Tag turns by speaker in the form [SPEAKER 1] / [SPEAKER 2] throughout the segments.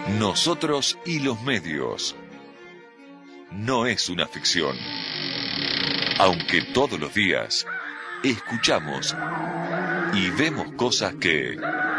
[SPEAKER 1] Nosotros y los medios. No es una ficción. Aunque todos los días escuchamos y vemos cosas que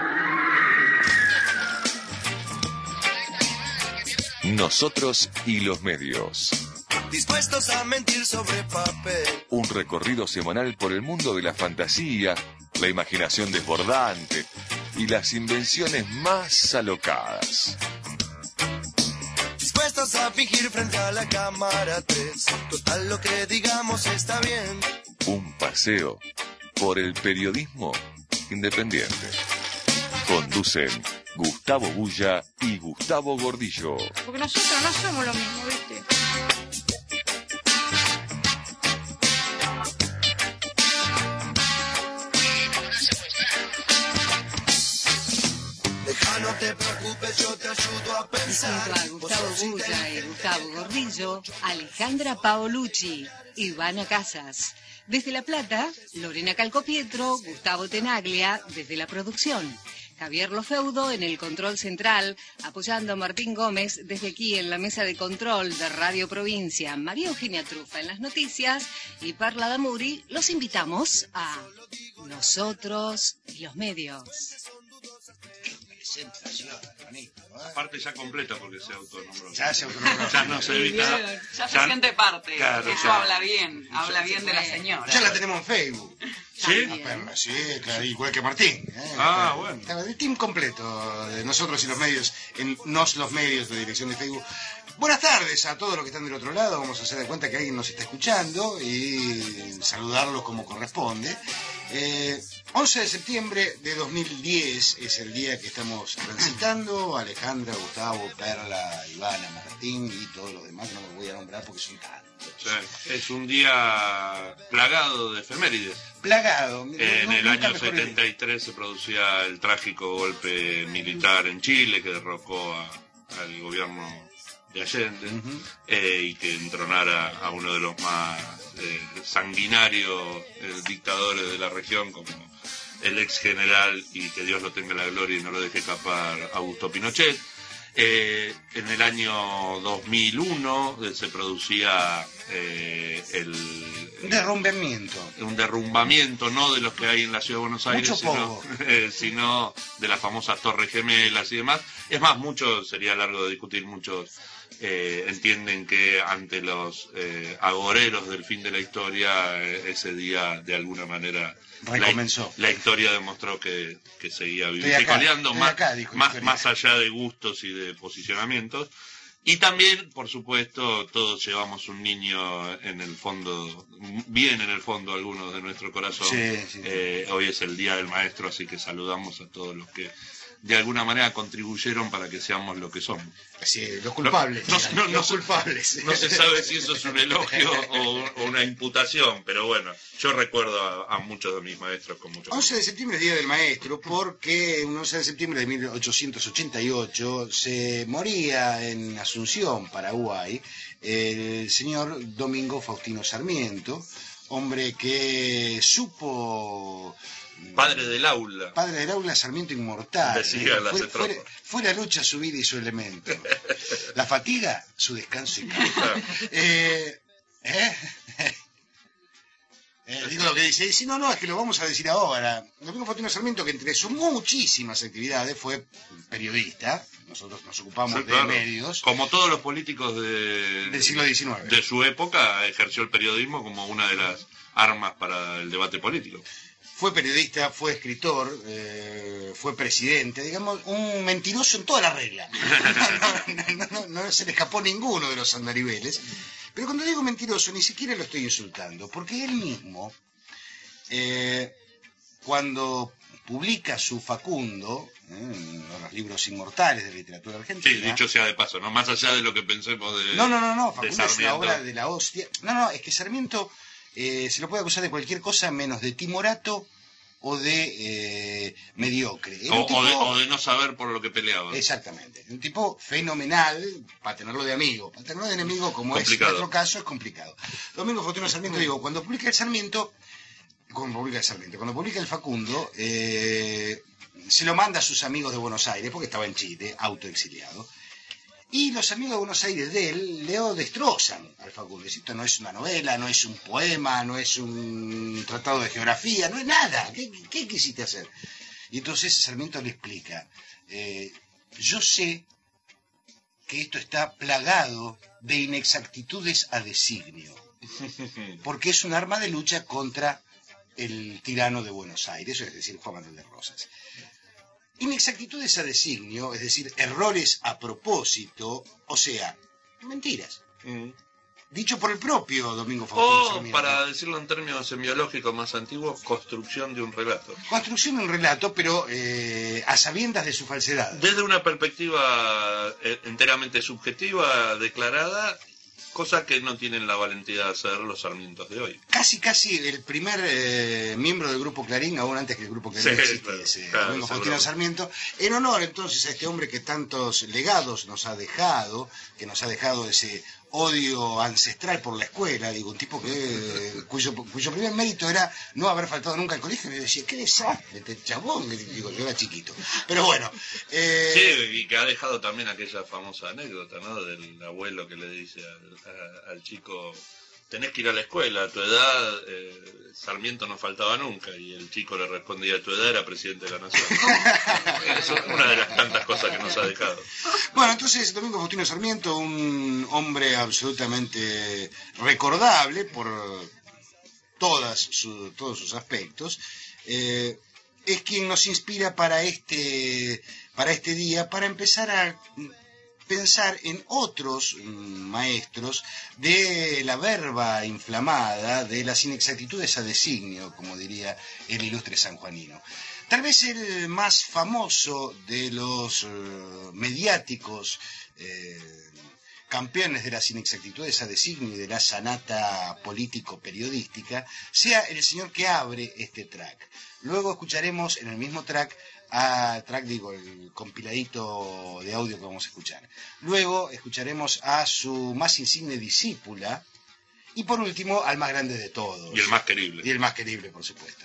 [SPEAKER 1] nosotros y los medios.
[SPEAKER 2] Dispuestos a mentir sobre papel.
[SPEAKER 1] Un recorrido semanal por el mundo de la fantasía, la imaginación desbordante y las invenciones más alocadas.
[SPEAKER 2] Dispuestos a fingir frente a la cámara 3. Total, lo que digamos está bien.
[SPEAKER 1] Un paseo por el periodismo independiente. Conducen Gustavo Bulla y Gustavo Gordillo.
[SPEAKER 3] Porque nosotros no somos lo mismo, ¿viste?
[SPEAKER 2] No te preocupes, yo te ayudo a pensar.
[SPEAKER 4] Junto a Gustavo Bulla y Gustavo Gordillo, Alejandra Paolucci, Ivana Casas. Desde La Plata, Lorena Calcopietro, Gustavo Tenaglia, desde la producción. Javier Lofeudo en el control central, apoyando a Martín Gómez desde aquí en la mesa de control de Radio Provincia. María Eugenia Trufa en las noticias y Perla Damuri. Los invitamos a Nosotros y los medios.
[SPEAKER 5] Aparte ya completa porque se autonombró.
[SPEAKER 6] Ya se autonombró.
[SPEAKER 5] Ya no se evita.
[SPEAKER 7] Ya se siente parte.
[SPEAKER 5] Claro,
[SPEAKER 7] Eso
[SPEAKER 5] ya.
[SPEAKER 7] habla bien de la señora.
[SPEAKER 6] Ya la tenemos en Facebook.
[SPEAKER 5] ¿Sí?
[SPEAKER 6] A Perla, sí, claro, igual que Martín.
[SPEAKER 5] Ah, bueno.
[SPEAKER 6] Está el team completo de Nosotros y los medios, en Nos los medios de dirección de Facebook. Buenas tardes a todos los que están del otro lado. Vamos a hacer de cuenta que alguien nos está escuchando y saludarlos como corresponde. 11 de septiembre de 2010 es el día que estamos transitando. Alejandra, Gustavo, Perla, Ivana, Martín y todos los demás. No me voy a nombrar porque son tantos.
[SPEAKER 5] Sí, es un día plagado de efemérides.
[SPEAKER 6] Plagado.
[SPEAKER 5] En el año 73 se producía el trágico golpe militar en Chile que derrocó al gobierno de Allende. Y que entronara a uno de los más sanguinarios dictadores de la región, como el ex general, y que Dios lo tenga en la gloria y no lo deje escapar, Augusto Pinochet. En el año 2001 se producía un derrumbamiento, no de los que hay en la ciudad de Buenos Aires, sino de las famosas Torres Gemelas y demás. Es más, sería largo de discutir, muchos entienden que ante los agoreros del fin de la historia, ese día de alguna manera
[SPEAKER 6] recomenzó.
[SPEAKER 5] La historia demostró que seguía vivificando más allá de gustos y de posicionamientos. Y también, por supuesto, todos llevamos un niño en el fondo, bien en el fondo, algunos de nuestro corazón.
[SPEAKER 6] Sí.
[SPEAKER 5] Hoy es el Día del Maestro, así que saludamos a todos los que de alguna manera contribuyeron para que seamos lo que somos.
[SPEAKER 6] Sí, los culpables.
[SPEAKER 5] Los
[SPEAKER 6] culpables.
[SPEAKER 5] No se sabe si eso es un elogio o una imputación, pero bueno, yo recuerdo a muchos de mis maestros con mucho
[SPEAKER 6] 11 de septiembre es Día del Maestro porque un 11 de septiembre de 1888 se moría en Asunción, Paraguay, el señor Domingo Faustino Sarmiento, hombre que supo...
[SPEAKER 5] Padre del aula,
[SPEAKER 6] Sarmiento inmortal. Fue la lucha su vida y su elemento. La fatiga, su descanso y calma. Digo lo que dice. Si no, es que lo vamos a decir ahora. Domingo Faustino Sarmiento, que entre sus muchísimas actividades fue periodista. Nosotros nos ocupamos de medios.
[SPEAKER 5] Como todos los políticos
[SPEAKER 6] del siglo XIX.
[SPEAKER 5] De su época, ejerció el periodismo como una de las armas para el debate político.
[SPEAKER 6] Fue periodista, fue escritor, fue presidente, digamos, un mentiroso en toda la regla. No se le escapó ninguno de los andariveles. Pero cuando digo mentiroso, ni siquiera lo estoy insultando, porque él mismo, cuando publica su Facundo, uno de los libros inmortales de literatura argentina...
[SPEAKER 5] Sí, dicho sea de paso, ¿no? Más allá de lo que pensemos de...
[SPEAKER 6] No, Facundo es una obra de la hostia. Es que Sarmiento... se lo puede acusar de cualquier cosa menos de timorato o de mediocre.
[SPEAKER 5] O de no saber por lo que peleaba.
[SPEAKER 6] Exactamente. Un tipo fenomenal para tenerlo de amigo. Para tenerlo de enemigo, como
[SPEAKER 5] complicado.
[SPEAKER 6] Es nuestro caso, es complicado. Domingo Faustino Sarmiento, cuando publica el Facundo, se lo manda a sus amigos de Buenos Aires, porque estaba en Chile, autoexiliado. Y los amigos de Buenos Aires de él lo destrozan al Facundo. Esto no es una novela, no es un poema, no es un tratado de geografía, no es nada. ¿Qué quisiste hacer? Y entonces Sarmiento le explica, yo sé que esto está plagado de inexactitudes a designio, porque es un arma de lucha contra el tirano de Buenos Aires, es decir, Juan Manuel de Rosas. Inexactitudes a designio, es decir, errores a propósito, o sea, mentiras. Dicho por el propio Domingo Faustino Sarmiento.
[SPEAKER 5] Para decirlo en términos semiológicos más antiguos, construcción de un relato.
[SPEAKER 6] Construcción de un relato, pero a sabiendas de su falsedad.
[SPEAKER 5] Desde una perspectiva enteramente subjetiva, declarada, cosa que no tienen la valentía de hacer los Sarmientos de hoy.
[SPEAKER 6] Casi el primer miembro del Grupo Clarín, aún antes que el Grupo Clarín existiese, Domingo Faustino Sarmiento, en honor entonces a este hombre que tantos legados nos ha dejado, que nos ha dejado ese odio ancestral por la escuela, digo, un tipo cuyo primer mérito era no haber faltado nunca al colegio, y me decía, qué desastre, este chabón, digo, yo era chiquito. Pero bueno.
[SPEAKER 5] Sí, y que ha dejado también aquella famosa anécdota, ¿no? Del abuelo que le dice al chico, tenés que ir a la escuela, a tu edad Sarmiento no faltaba nunca, y el chico le respondía, a tu edad era presidente de la nación. Es una de las tantas cosas que nos ha dejado.
[SPEAKER 6] Bueno, entonces Domingo Faustino Sarmiento, un hombre absolutamente recordable por todos sus aspectos, es quien nos inspira para este día, para empezar a pensar en otros maestros de la verba inflamada, de las inexactitudes a designio, como diría el ilustre sanjuanino. Tal vez el más famoso de los mediáticos campeones de las inexactitudes a designio y de la sanata político-periodística sea el señor que abre este track. Luego escucharemos en el mismo track el compiladito de audio que vamos a escuchar. Luego escucharemos a su más insigne discípula y por último al más grande de todos.
[SPEAKER 5] Y el más querible.
[SPEAKER 6] Y el más querible, por supuesto.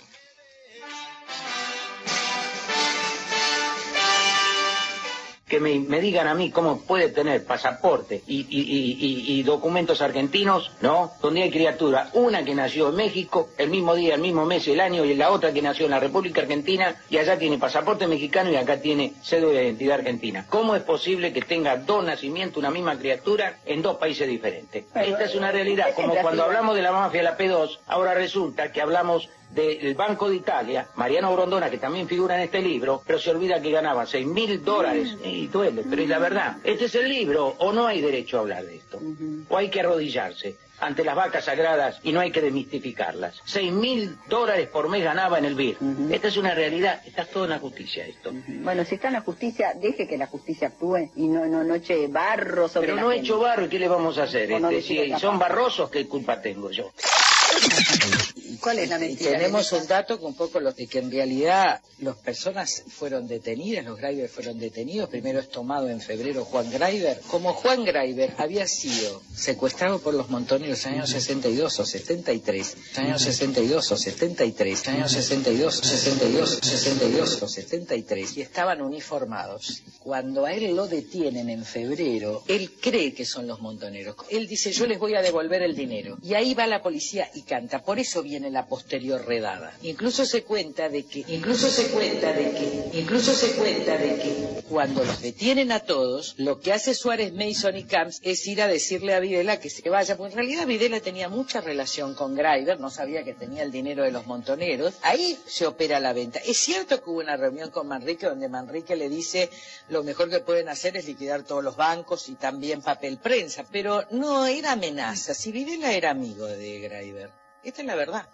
[SPEAKER 8] Que me digan a mí cómo puede tener pasaporte y documentos argentinos, ¿no? Donde hay criatura, una que nació en México, el mismo día, el mismo mes, el año, y la otra que nació en la República Argentina, y allá tiene pasaporte mexicano y acá tiene cédula de identidad argentina. ¿Cómo es posible que tenga dos nacimientos, una misma criatura, en dos países diferentes? Esta es una realidad, como cuando hablamos de la mafia de la P2, ahora resulta que hablamos del Banco de Italia, Mariano Grondona, que también figura en este libro, pero se olvida que ganaba $6.000, y duele, pero es la verdad. Este es el libro, o no hay derecho a hablar de esto, o hay que arrodillarse ante las vacas sagradas y no hay que desmistificarlas. $6.000 por mes ganaba en el BIR. Esta es una realidad, está todo en la justicia esto.
[SPEAKER 9] Bueno, si está en la justicia, deje que la justicia actúe y no eche barro sobre
[SPEAKER 8] pero
[SPEAKER 9] la
[SPEAKER 8] no
[SPEAKER 9] gente.
[SPEAKER 8] Echo barro, ¿y qué le vamos a hacer? Si son barrosos, ¿qué culpa tengo yo?
[SPEAKER 9] ¿Cuál es la mentira?
[SPEAKER 10] Tenemos un dato con un poco de que en realidad las personas fueron detenidas, los Greiber fueron detenidos. Primero es tomado en febrero Juan Greiber. Como Juan Greiber había sido secuestrado por los montoneros en años 62 o 73, años 62 o 73, años 62, 62, 62 o 73, y estaban uniformados. Cuando a él lo detienen en febrero, él cree que son los montoneros. Él dice, yo les voy a devolver el dinero. Y ahí va la policía y canta. Por eso viene la posterior redada. Incluso se cuenta de que cuando los detienen a todos, lo que hace Suárez, Mason y Camps es ir a decirle a Videla que se vaya, porque en realidad Videla tenía mucha relación con Greiber, no sabía que tenía el dinero de los montoneros. Ahí se opera la venta. Es cierto que hubo una reunión con Manrique donde Manrique le dice lo mejor que pueden hacer es liquidar todos los bancos y también papel prensa, pero no era amenaza. Si Videla era amigo de Greiber. Esta es la verdad.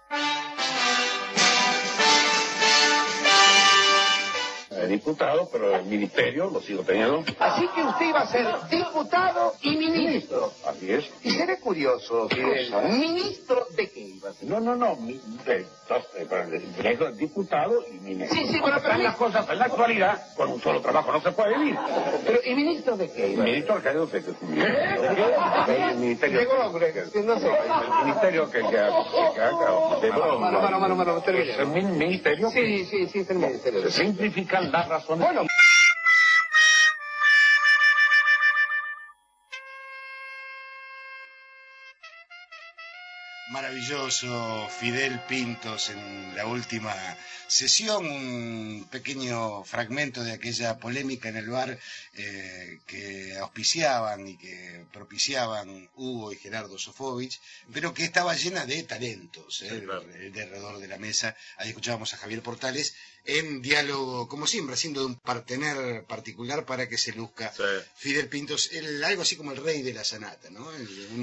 [SPEAKER 11] Diputado, pero el ministerio lo sigo teniendo.
[SPEAKER 12] Así que usted iba a ser diputado y ministro.
[SPEAKER 11] Así es.
[SPEAKER 12] Y seré curioso, ¿ministro de qué iba a ser?
[SPEAKER 11] No, diputado y ministro.
[SPEAKER 12] Sí, bueno, pero
[SPEAKER 11] las cosas en la actualidad, con un solo trabajo no se puede vivir.
[SPEAKER 12] Pero, ¿y ministro de qué iba a ser?
[SPEAKER 11] Ministro que no sé qué es un ministro. El ministerio.
[SPEAKER 12] No sé.
[SPEAKER 11] El ministerio que haga de broma.
[SPEAKER 12] Termine.
[SPEAKER 11] ¿Es un ministerio?
[SPEAKER 12] Sí, es el ministerio.
[SPEAKER 11] Se simplifican las razones.
[SPEAKER 12] Bueno.
[SPEAKER 6] maravilloso Fidel Pintos en la última sesión, un pequeño fragmento de aquella polémica en el bar que auspiciaban y que propiciaban Hugo y Gerardo Sofovich, pero que estaba llena de talentos, de alrededor de la mesa. Ahí escuchábamos a Javier Portales en diálogo, como siempre, haciendo de un partener particular para que se luzca Fidel Pintos, algo así como el rey de la sanata, ¿no? El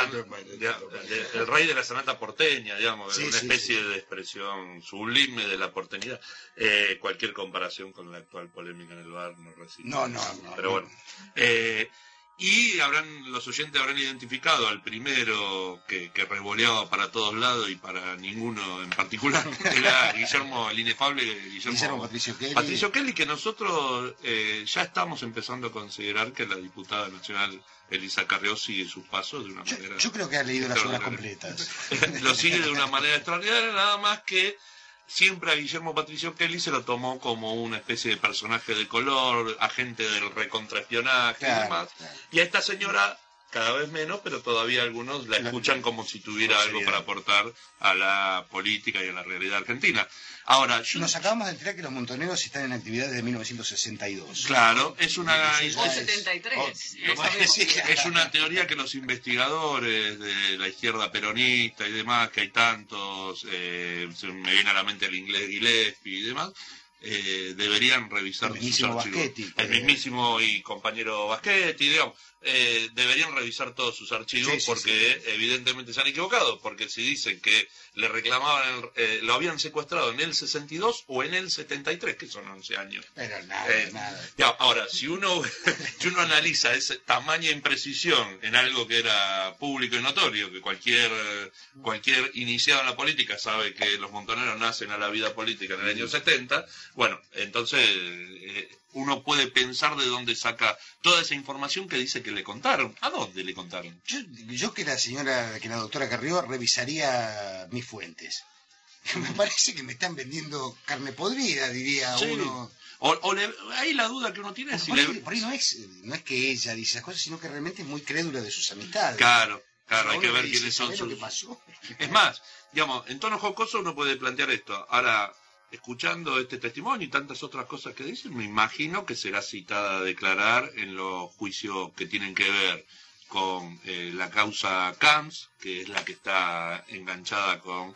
[SPEAKER 5] rey de la sanata porteña, digamos, una especie de expresión sublime de la porteñidad. Cualquier comparación con la actual polémica en el bar no resiste.
[SPEAKER 6] No.
[SPEAKER 5] Pero bueno. Y los oyentes habrán identificado al primero que revoleaba para todos lados y para ninguno en particular, era Guillermo, el inefable Guillermo Patricio Kelly, que nosotros ya estamos empezando a considerar que la diputada nacional Elisa Carrió sigue sus pasos de una manera...
[SPEAKER 6] Yo creo que ha leído las obras completas.
[SPEAKER 5] Lo sigue de una manera extraordinaria, nada más que siempre a Guillermo Patricio Kelly se lo tomó como una especie de personaje de color, agente del recontraespionaje y demás. Y a esta señora cada vez menos, pero todavía algunos la escuchan como si tuviera algo para aportar a la política y a la realidad argentina. Ahora,
[SPEAKER 6] nos acabamos de enterar que los montoneros están en actividad desde 1962.
[SPEAKER 5] Claro, es una...
[SPEAKER 7] 73.
[SPEAKER 5] Es una teoría que los investigadores de la izquierda peronista y demás, que hay tantos, se me viene a la mente el inglés Gillespie y demás, deberían revisar sus archivos. El mismísimo y compañero Baschetti, digamos, deberían revisar todos sus archivos porque evidentemente se han equivocado, porque si dicen que le reclamaban, lo habían secuestrado en el 62 o en el 73, que son 11 años.
[SPEAKER 6] Pero nada.
[SPEAKER 5] Ya, ahora, si uno analiza esa tamaña imprecisión en algo que era público y notorio, que cualquier iniciado en la política sabe que los montoneros nacen a la vida política en el año 70, bueno, entonces uno puede pensar de dónde saca toda esa información que dice que le contaron. ¿A dónde le contaron?
[SPEAKER 6] Yo que la doctora Carrió revisaría mis fuentes. Me parece que me están vendiendo carne podrida, diría uno.
[SPEAKER 5] Ahí la duda que uno tiene es si
[SPEAKER 6] por ahí no es que ella dice las cosas, sino que realmente es muy crédula de sus amistades.
[SPEAKER 5] Claro, hay que ver quiénes son sus... Es más, digamos, en tono jocoso uno puede plantear esto. Ahora, escuchando este testimonio y tantas otras cosas que dicen, me imagino que será citada a declarar en los juicios que tienen que ver con la causa Camps, que es la que está enganchada con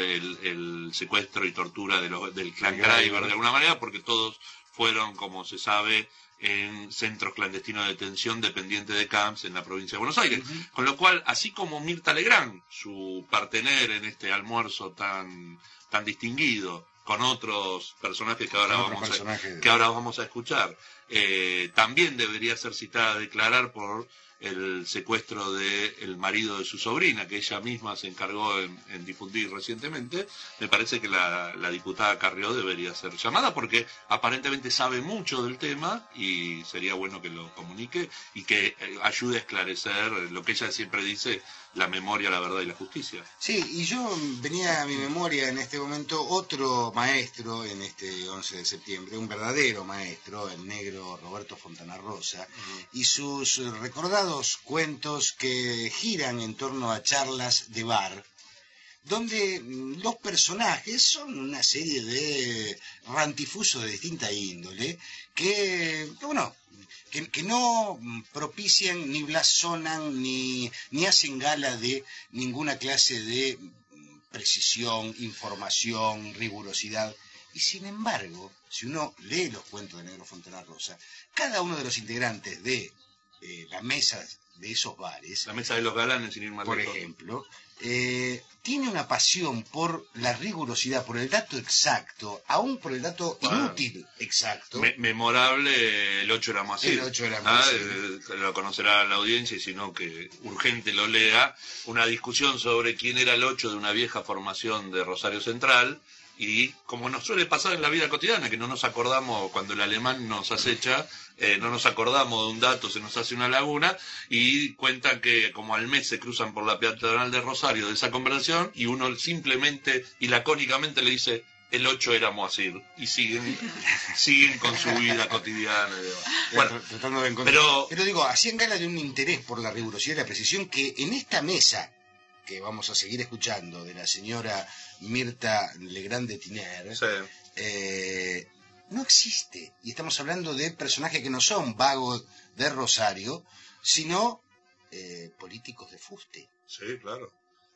[SPEAKER 5] el secuestro y tortura del clan Greiber de alguna manera, porque todos fueron, como se sabe, en centros clandestinos de detención dependientes de Camps en la provincia de Buenos Aires. Con lo cual, así como Mirta Legrand, su partener en este almuerzo tan distinguido, con otros personajes que ahora vamos a escuchar, también debería ser citada a declarar por el secuestro del marido de su sobrina, que ella misma se encargó en difundir recientemente. Me parece que la diputada Carrió debería ser llamada porque aparentemente sabe mucho del tema y sería bueno que lo comunique y que ayude a esclarecer lo que ella siempre dice, la memoria, la verdad y la justicia.
[SPEAKER 6] Sí, y yo venía a mi memoria en este momento otro maestro en este 11 de septiembre, un verdadero maestro, el negro Roberto Fontana Rosa, y sus recordados cuentos que giran en torno a charlas de bar, donde los personajes son una serie de rantifusos de distinta índole, que no propician ni blasonan ni hacen gala de ninguna clase de precisión, información, rigurosidad. Y sin embargo, si uno lee los cuentos de Negro Fontana Rosa, cada uno de los integrantes de las mesas de esos bares,
[SPEAKER 5] la mesa de los galanes, sin ir más
[SPEAKER 6] por ejemplo, tiene una pasión por la rigurosidad, por el dato exacto, aún por el dato inútil exacto.
[SPEAKER 5] Memorable, el 8 éramos así.
[SPEAKER 6] El 8 éramos así.
[SPEAKER 5] Lo conocerá la audiencia, y si no, que urgente lo lea. Una discusión sobre quién era el 8 de una vieja formación de Rosario Central. Y como nos suele pasar en la vida cotidiana, que no nos acordamos cuando el alemán nos acecha, no nos acordamos de un dato, se nos hace una laguna, y cuentan que como al mes se cruzan por la peatonal de Rosario de esa conversación, y uno simplemente y lacónicamente le dice, el 8 era Moacir, y siguen con su vida cotidiana.
[SPEAKER 6] Bueno, tratando de encontrar. Pero digo, hacían gala de un interés por la rigurosidad y la precisión que en esta mesa que vamos a seguir escuchando, de la señora Mirta Legrand de Tiner, no existe. Y estamos hablando de personajes que no son vagos de Rosario, sino políticos de fuste.
[SPEAKER 5] Sí, claro.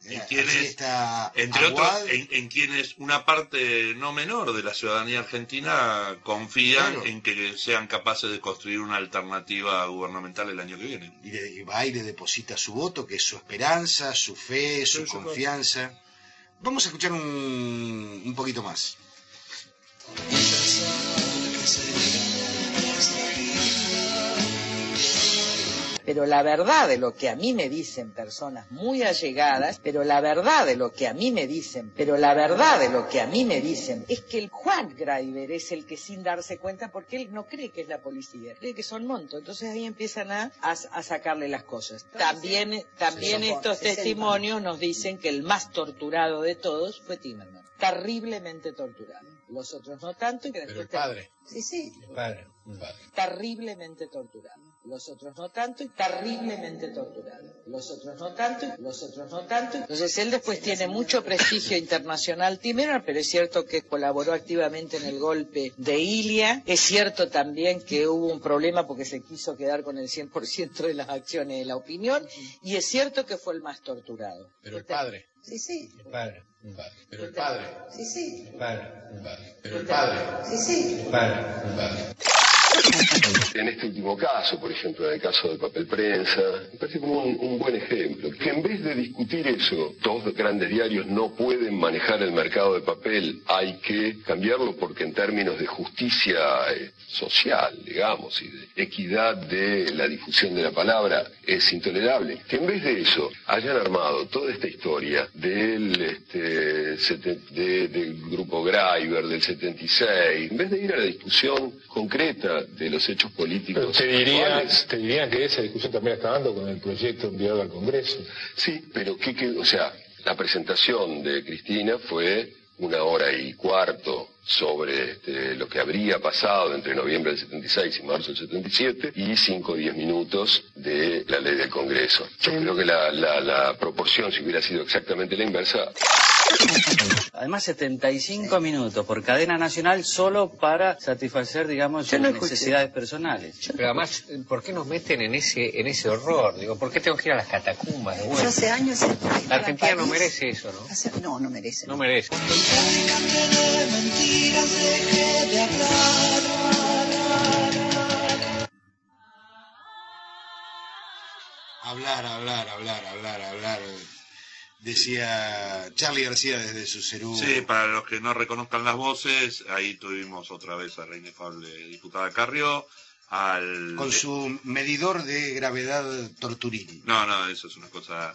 [SPEAKER 6] Entre otros,
[SPEAKER 5] en quienes una parte no menor de la ciudadanía argentina confían en que sean capaces de construir una alternativa gubernamental el año que viene.
[SPEAKER 6] Y va y le deposita su voto, que es su esperanza, su fe, su confianza. Vamos a escuchar un poquito más.
[SPEAKER 10] Pero la verdad de lo que a mí me dicen personas muy allegadas, es que el Juan Graiber es el que, sin darse cuenta, porque él no cree que es la policía, cree que son montos, entonces ahí empiezan a sacarle las cosas. También estos testimonios nos dicen que el más torturado de todos fue Timerman, terriblemente torturado. Los otros no tanto.
[SPEAKER 13] Pero el padre.
[SPEAKER 10] Sí.
[SPEAKER 13] El padre.
[SPEAKER 10] Terriblemente torturado. Los otros no tanto, y terriblemente torturado. Los otros no tanto. Entonces él después tiene mucho prestigio internacional, Timerman, pero es cierto que colaboró activamente en el golpe de Ilia. Es cierto también que hubo un problema porque se quiso quedar con el 100% de las acciones de La Opinión, y es cierto que fue el más torturado.
[SPEAKER 13] Pero el padre.
[SPEAKER 10] Sí.
[SPEAKER 13] El padre. Pero el padre.
[SPEAKER 10] Sí.
[SPEAKER 13] El padre. Pero el padre.
[SPEAKER 10] Sí.
[SPEAKER 13] El padre.
[SPEAKER 14] En este último caso, por ejemplo, en el caso del papel prensa, me parece como un buen ejemplo. Que en vez de discutir eso, dos grandes diarios no pueden manejar el mercado de papel, hay que cambiarlo porque en términos de justicia social, digamos, y de equidad de la difusión de la palabra, es intolerable. Que en vez de eso hayan armado toda esta historia del grupo Graiber, del 76, en vez de ir a la discusión concreta de los hechos políticos.
[SPEAKER 13] Pero te diría que esa discusión también está dando con el proyecto enviado al Congreso.
[SPEAKER 14] Sí, pero o sea, la presentación de Cristina fue 1 hora y cuarto sobre lo que habría pasado entre noviembre del 76 y marzo del 77 y 5 o 10 minutos de la ley del Congreso. Yo creo que la proporción, si hubiera sido exactamente la inversa...
[SPEAKER 15] Además, 75 minutos por cadena nacional solo para satisfacer, digamos, sus necesidades personales.
[SPEAKER 16] Pero además, ¿por qué nos meten en ese horror? Digo, ¿por qué tengo que ir a las catacumbas de vuelta?
[SPEAKER 9] Hace años...
[SPEAKER 16] La Argentina no merece eso, ¿no?
[SPEAKER 9] No merece.
[SPEAKER 16] No merece.
[SPEAKER 6] Hablar. Decía Charly García desde su Cerú.
[SPEAKER 5] Sí, para los que no reconozcan las voces, ahí tuvimos otra vez a la inefable diputada Carrió,
[SPEAKER 6] con su medidor de gravedad torturil.
[SPEAKER 5] No, eso es una cosa,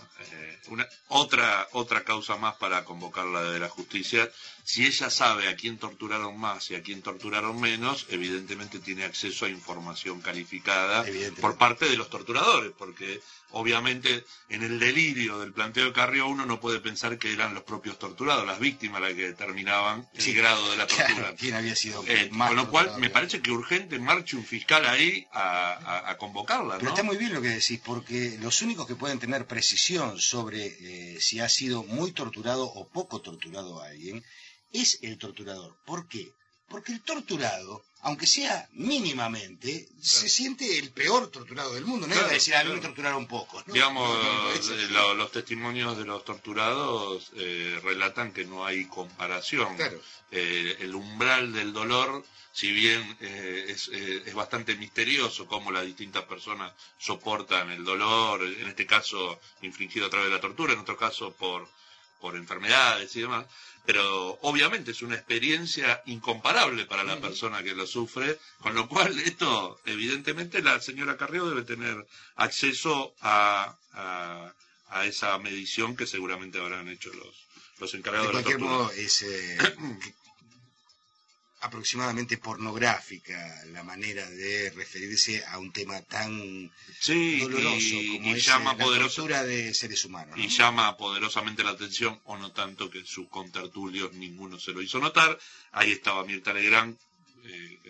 [SPEAKER 5] otra causa más para convocarla de la justicia. Si ella sabe a quién torturaron más y a quién torturaron menos, evidentemente tiene acceso a información calificada por parte de los torturadores, porque obviamente en el delirio del planteo de Carrió uno no puede pensar que eran los propios torturados, las víctimas las que determinaban el grado de la tortura.
[SPEAKER 6] ¿Quién había sido
[SPEAKER 5] más con lo cual me parece que urgente marche un fiscal ahí a convocarla, ¿no?
[SPEAKER 6] Pero está muy bien lo que decís, porque los únicos que pueden tener precisión sobre si ha sido muy torturado o poco torturado a alguien es el torturador. ¿Por qué? Porque el torturado, aunque sea mínimamente, se siente el peor torturado del mundo. No iba a decir, a mí me torturaron poco, ¿no?
[SPEAKER 5] Digamos, los testimonios de los torturados relatan que no hay comparación.
[SPEAKER 6] Claro.
[SPEAKER 5] El umbral del dolor, si bien es bastante misterioso cómo las distintas personas soportan el dolor, en este caso infligido a través de la tortura, en otro caso por enfermedades y demás, pero obviamente es una experiencia incomparable para la persona que lo sufre, con lo cual esto, evidentemente, la señora Carrió debe tener acceso a esa medición que seguramente habrán hecho los encargados de la tortura.
[SPEAKER 6] De cualquier modo, es aproximadamente pornográfica la manera de referirse a un tema tan doloroso como es la tortura de seres humanos, ¿no?
[SPEAKER 5] Y llama poderosamente la atención, o no tanto, que sus contertulios ninguno se lo hizo notar. Ahí estaba Mirta Legrand, que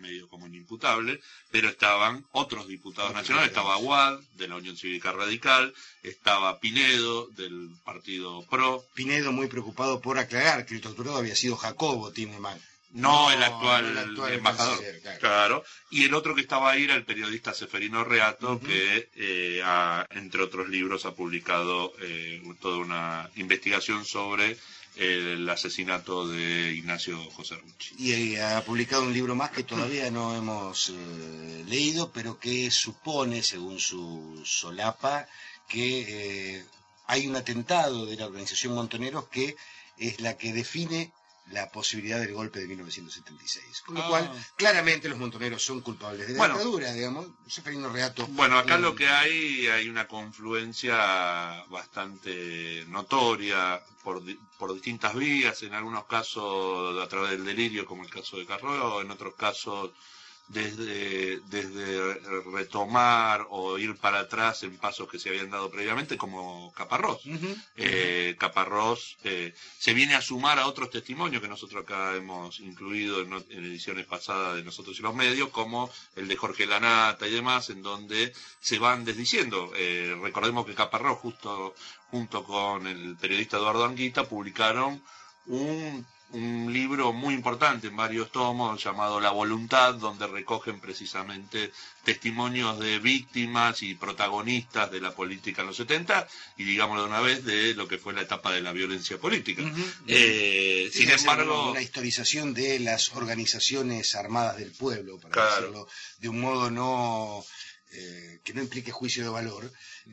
[SPEAKER 5] medio como inimputable, pero estaban otros diputados nacionales, estaba Aguad, de la Unión Cívica Radical, estaba Pinedo, del Partido PRO.
[SPEAKER 6] Pinedo muy preocupado por aclarar que el torturado había sido Jacobo Tineman.
[SPEAKER 5] No, el actual embajador.
[SPEAKER 6] Canciller,
[SPEAKER 5] claro. Y el otro que estaba ahí era el periodista Seferino Reato, que entre otros libros ha publicado toda una investigación sobre el asesinato de Ignacio José Rucci.
[SPEAKER 6] Y ha publicado un libro más que todavía no hemos leído, pero que supone, según su solapa, que hay un atentado de la organización Montoneros que es la que define la posibilidad del golpe de 1976. Con lo cual, claramente los montoneros son culpables de la dictadura, digamos. Seferino Reato.
[SPEAKER 5] Bueno, acá lo que hay una confluencia bastante notoria por distintas vías, en algunos casos a través del delirio, como el caso de Carró, en otros casos desde retomar o ir para atrás en pasos que se habían dado previamente, como Caparrós. Caparrós se viene a sumar a otros testimonios que nosotros acá hemos incluido en ediciones pasadas de Nosotros y los Medios, como el de Jorge Lanata y demás, en donde se van desdiciendo. Recordemos que Caparrós, junto con el periodista Eduardo Anguita, publicaron un libro muy importante en varios tomos llamado La Voluntad, donde recogen precisamente testimonios de víctimas y protagonistas de la política en los 70 y, digámoslo de una vez, de lo que fue la etapa de la violencia política. Sin embargo,
[SPEAKER 6] una historización de las organizaciones armadas del pueblo, para decirlo de un modo que no implique juicio de valor,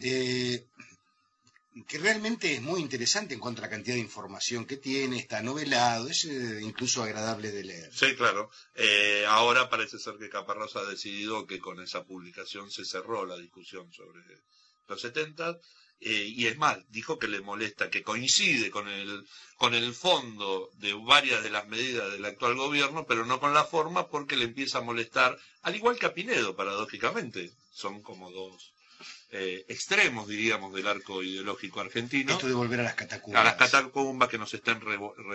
[SPEAKER 6] que realmente es muy interesante en cuanto a la cantidad de información que tiene, está novelado, es incluso agradable de leer.
[SPEAKER 5] Sí, claro. Ahora parece ser que Caparrós ha decidido que con esa publicación se cerró la discusión sobre los 70, y es más, dijo que le molesta, que coincide con el fondo de varias de las medidas del actual gobierno, pero no con la forma, porque le empieza a molestar, al igual que a Pinedo, paradójicamente. Son como dos extremos, diríamos, del arco ideológico argentino.
[SPEAKER 6] Esto de volver a las catacumbas.
[SPEAKER 5] A las catacumbas, que nos estén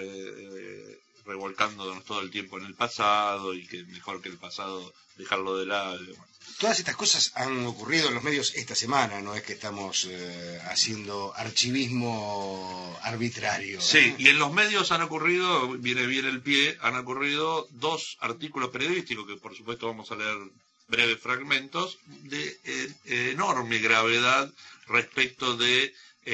[SPEAKER 5] revolcándonos todo el tiempo en el pasado, y que mejor que el pasado dejarlo de lado.
[SPEAKER 6] Todas estas cosas han ocurrido en los medios esta semana, no es que estamos haciendo archivismo arbitrario.
[SPEAKER 5] Sí, y en los medios han ocurrido, viene bien el pie, han ocurrido dos artículos periodísticos que por supuesto vamos a leer breves fragmentos, de enorme gravedad respecto de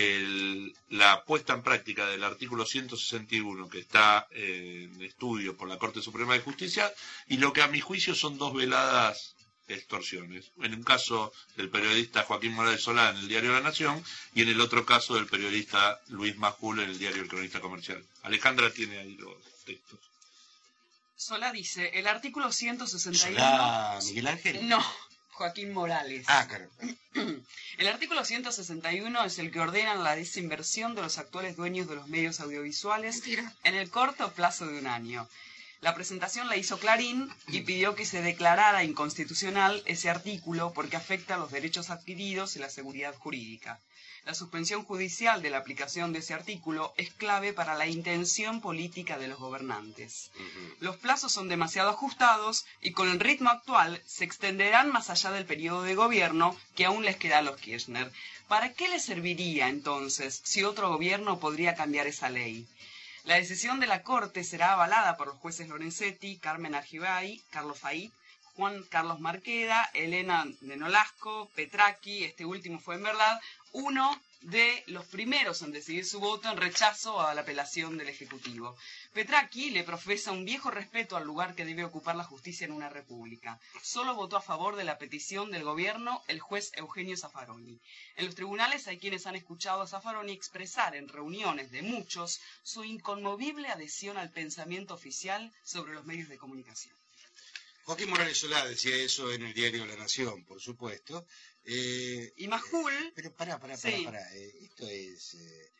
[SPEAKER 5] la puesta en práctica del artículo 161 que está en estudio por la Corte Suprema de Justicia, y lo que a mi juicio son dos veladas extorsiones. En un caso del periodista Joaquín Morales Solá en el diario La Nación, y en el otro caso del periodista Luis Majul en el diario El Cronista Comercial. Alejandra tiene ahí los textos.
[SPEAKER 7] Solá dice, el artículo 161...
[SPEAKER 6] ¿Solá Miguel Ángel?
[SPEAKER 7] No, Joaquín Morales.
[SPEAKER 6] Claro.
[SPEAKER 7] El artículo 161 es el que ordena la desinversión de los actuales dueños de los medios audiovisuales en el corto plazo de un año. La presentación la hizo Clarín y pidió que se declarara inconstitucional ese artículo porque afecta a los derechos adquiridos y la seguridad jurídica. La suspensión judicial de la aplicación de ese artículo es clave para la intención política de los gobernantes. Los plazos son demasiado ajustados y con el ritmo actual se extenderán más allá del periodo de gobierno que aún les queda a los Kirchner. ¿Para qué les serviría entonces si otro gobierno podría cambiar esa ley? La decisión de la Corte será avalada por los jueces Lorenzetti, Carmen Argibay, Carlos Fahid, Juan Carlos Marqueda, Elena de Nolasco, Petracchi. Este último fue en verdad uno de los primeros en decidir su voto en rechazo a la apelación del Ejecutivo. Petracchi le profesa un viejo respeto al lugar que debe ocupar la justicia en una república. Solo votó a favor de la petición del gobierno el juez Eugenio Zaffaroni. En los tribunales hay quienes han escuchado a Zaffaroni expresar en reuniones de muchos su inconmovible adhesión al pensamiento oficial sobre los medios de comunicación.
[SPEAKER 6] Joaquín Morales Solá decía eso en el diario La Nación, por supuesto.
[SPEAKER 7] Y Majul...
[SPEAKER 6] Pero pará. Esto es...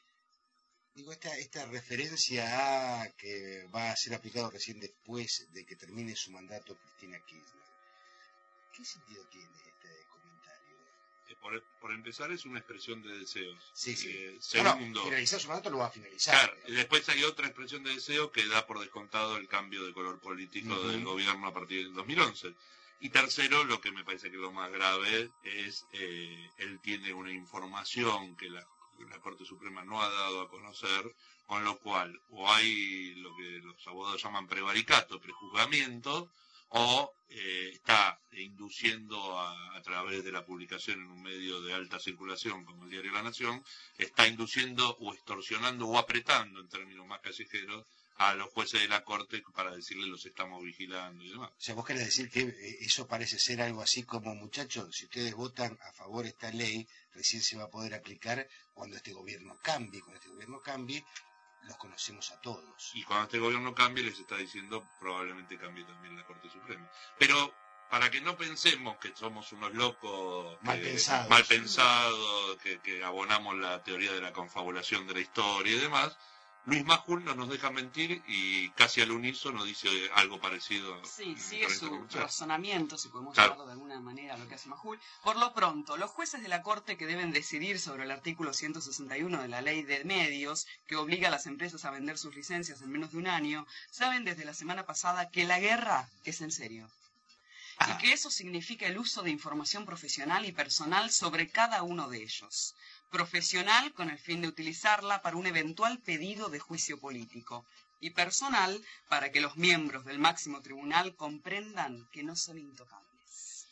[SPEAKER 6] esta referencia a que va a ser aplicado recién después de que termine su mandato Cristina Kirchner. ¿Qué sentido tiene este comentario?
[SPEAKER 5] por empezar, es una expresión de deseos.
[SPEAKER 6] Sí, sí.
[SPEAKER 5] Segundo,
[SPEAKER 6] finalizar su mandato, lo va a finalizar.
[SPEAKER 5] Claro, y después hay otra expresión de deseo que da por descontado el cambio de color político del gobierno a partir del 2011. Y tercero, lo que me parece que es lo más grave es, él tiene una información que la Corte Suprema no ha dado a conocer, con lo cual o hay lo que los abogados llaman prevaricato, prejuzgamiento, o está induciendo a través de la publicación en un medio de alta circulación como el diario La Nación, está induciendo o extorsionando o apretando, en términos más callejeros, a los jueces de la Corte para decirles los estamos vigilando y demás.
[SPEAKER 6] O sea, vos querés decir que eso parece ser algo así como, muchachos, si ustedes votan a favor de esta ley, recién se va a poder aplicar cuando este gobierno cambie. Cuando este gobierno cambie, los conocemos a todos.
[SPEAKER 5] Y cuando este gobierno cambie, les está diciendo, probablemente cambie también la Corte Suprema. Pero para que no pensemos que somos unos locos mal pensados, que abonamos la teoría de la confabulación de la historia y demás, Luis Majul no nos deja mentir y casi al unísono dice algo parecido.
[SPEAKER 7] Sí, sigue su razonamiento, si podemos llamarlo de alguna manera, lo que hace Majul. Por lo pronto, los jueces de la Corte que deben decidir sobre el artículo 161 de la Ley de Medios, que obliga a las empresas a vender sus licencias en menos de un año, saben desde la semana pasada que la guerra es en serio. Y que eso significa el uso de información profesional y personal sobre cada uno de ellos. Profesional con el fin de utilizarla para un eventual pedido de juicio político. Y personal para que los miembros del máximo tribunal comprendan que no son intocables.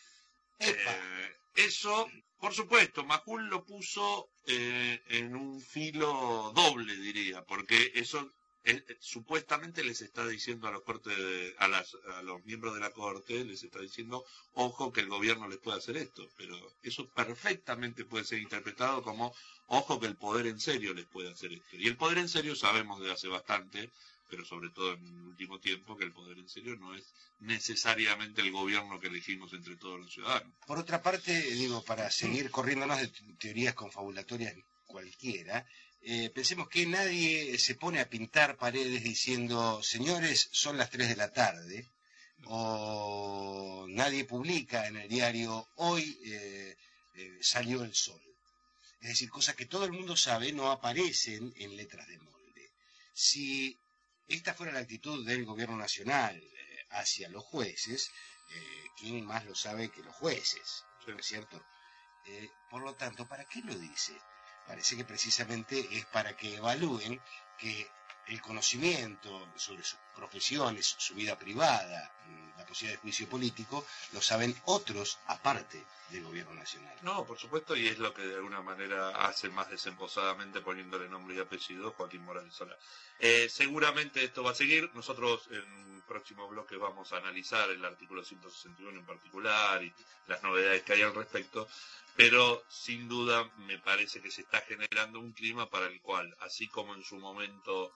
[SPEAKER 5] Eso, por supuesto, Majul lo puso en un filo doble, diría, porque eso supuestamente les está diciendo a los miembros de la Corte, les está diciendo, ojo que el gobierno les puede hacer esto, pero eso perfectamente puede ser interpretado como, ojo que el poder en serio les puede hacer esto. Y el poder en serio sabemos desde hace bastante, pero sobre todo en el último tiempo, que el poder en serio no es necesariamente el gobierno que elegimos entre todos los ciudadanos.
[SPEAKER 6] Por otra parte, digo, para seguir corriéndonos de teorías confabulatorias cualquiera, pensemos que nadie se pone a pintar paredes diciendo, señores, son las 3 de la tarde, o nadie publica en el diario, hoy salió el sol. Es decir, cosas que todo el mundo sabe no aparecen en letras de molde. Si esta fuera la actitud del gobierno nacional hacia los jueces, ¿quién más lo sabe que los jueces? ¿No es cierto? Por lo tanto, ¿para qué lo dice? Parece que precisamente es para que evalúen que el conocimiento sobre sus profesiones, su vida privada, la posibilidad de juicio político, lo saben otros aparte del gobierno nacional.
[SPEAKER 5] No, por supuesto, y es lo que de alguna manera hace más desemposadamente poniéndole nombre y apellido Joaquín Morales Solá. Seguramente esto va a seguir. Nosotros en el próximo bloque vamos a analizar el artículo 161 en particular y las novedades que hay al respecto, pero sin duda me parece que se está generando un clima para el cual, así como en su momento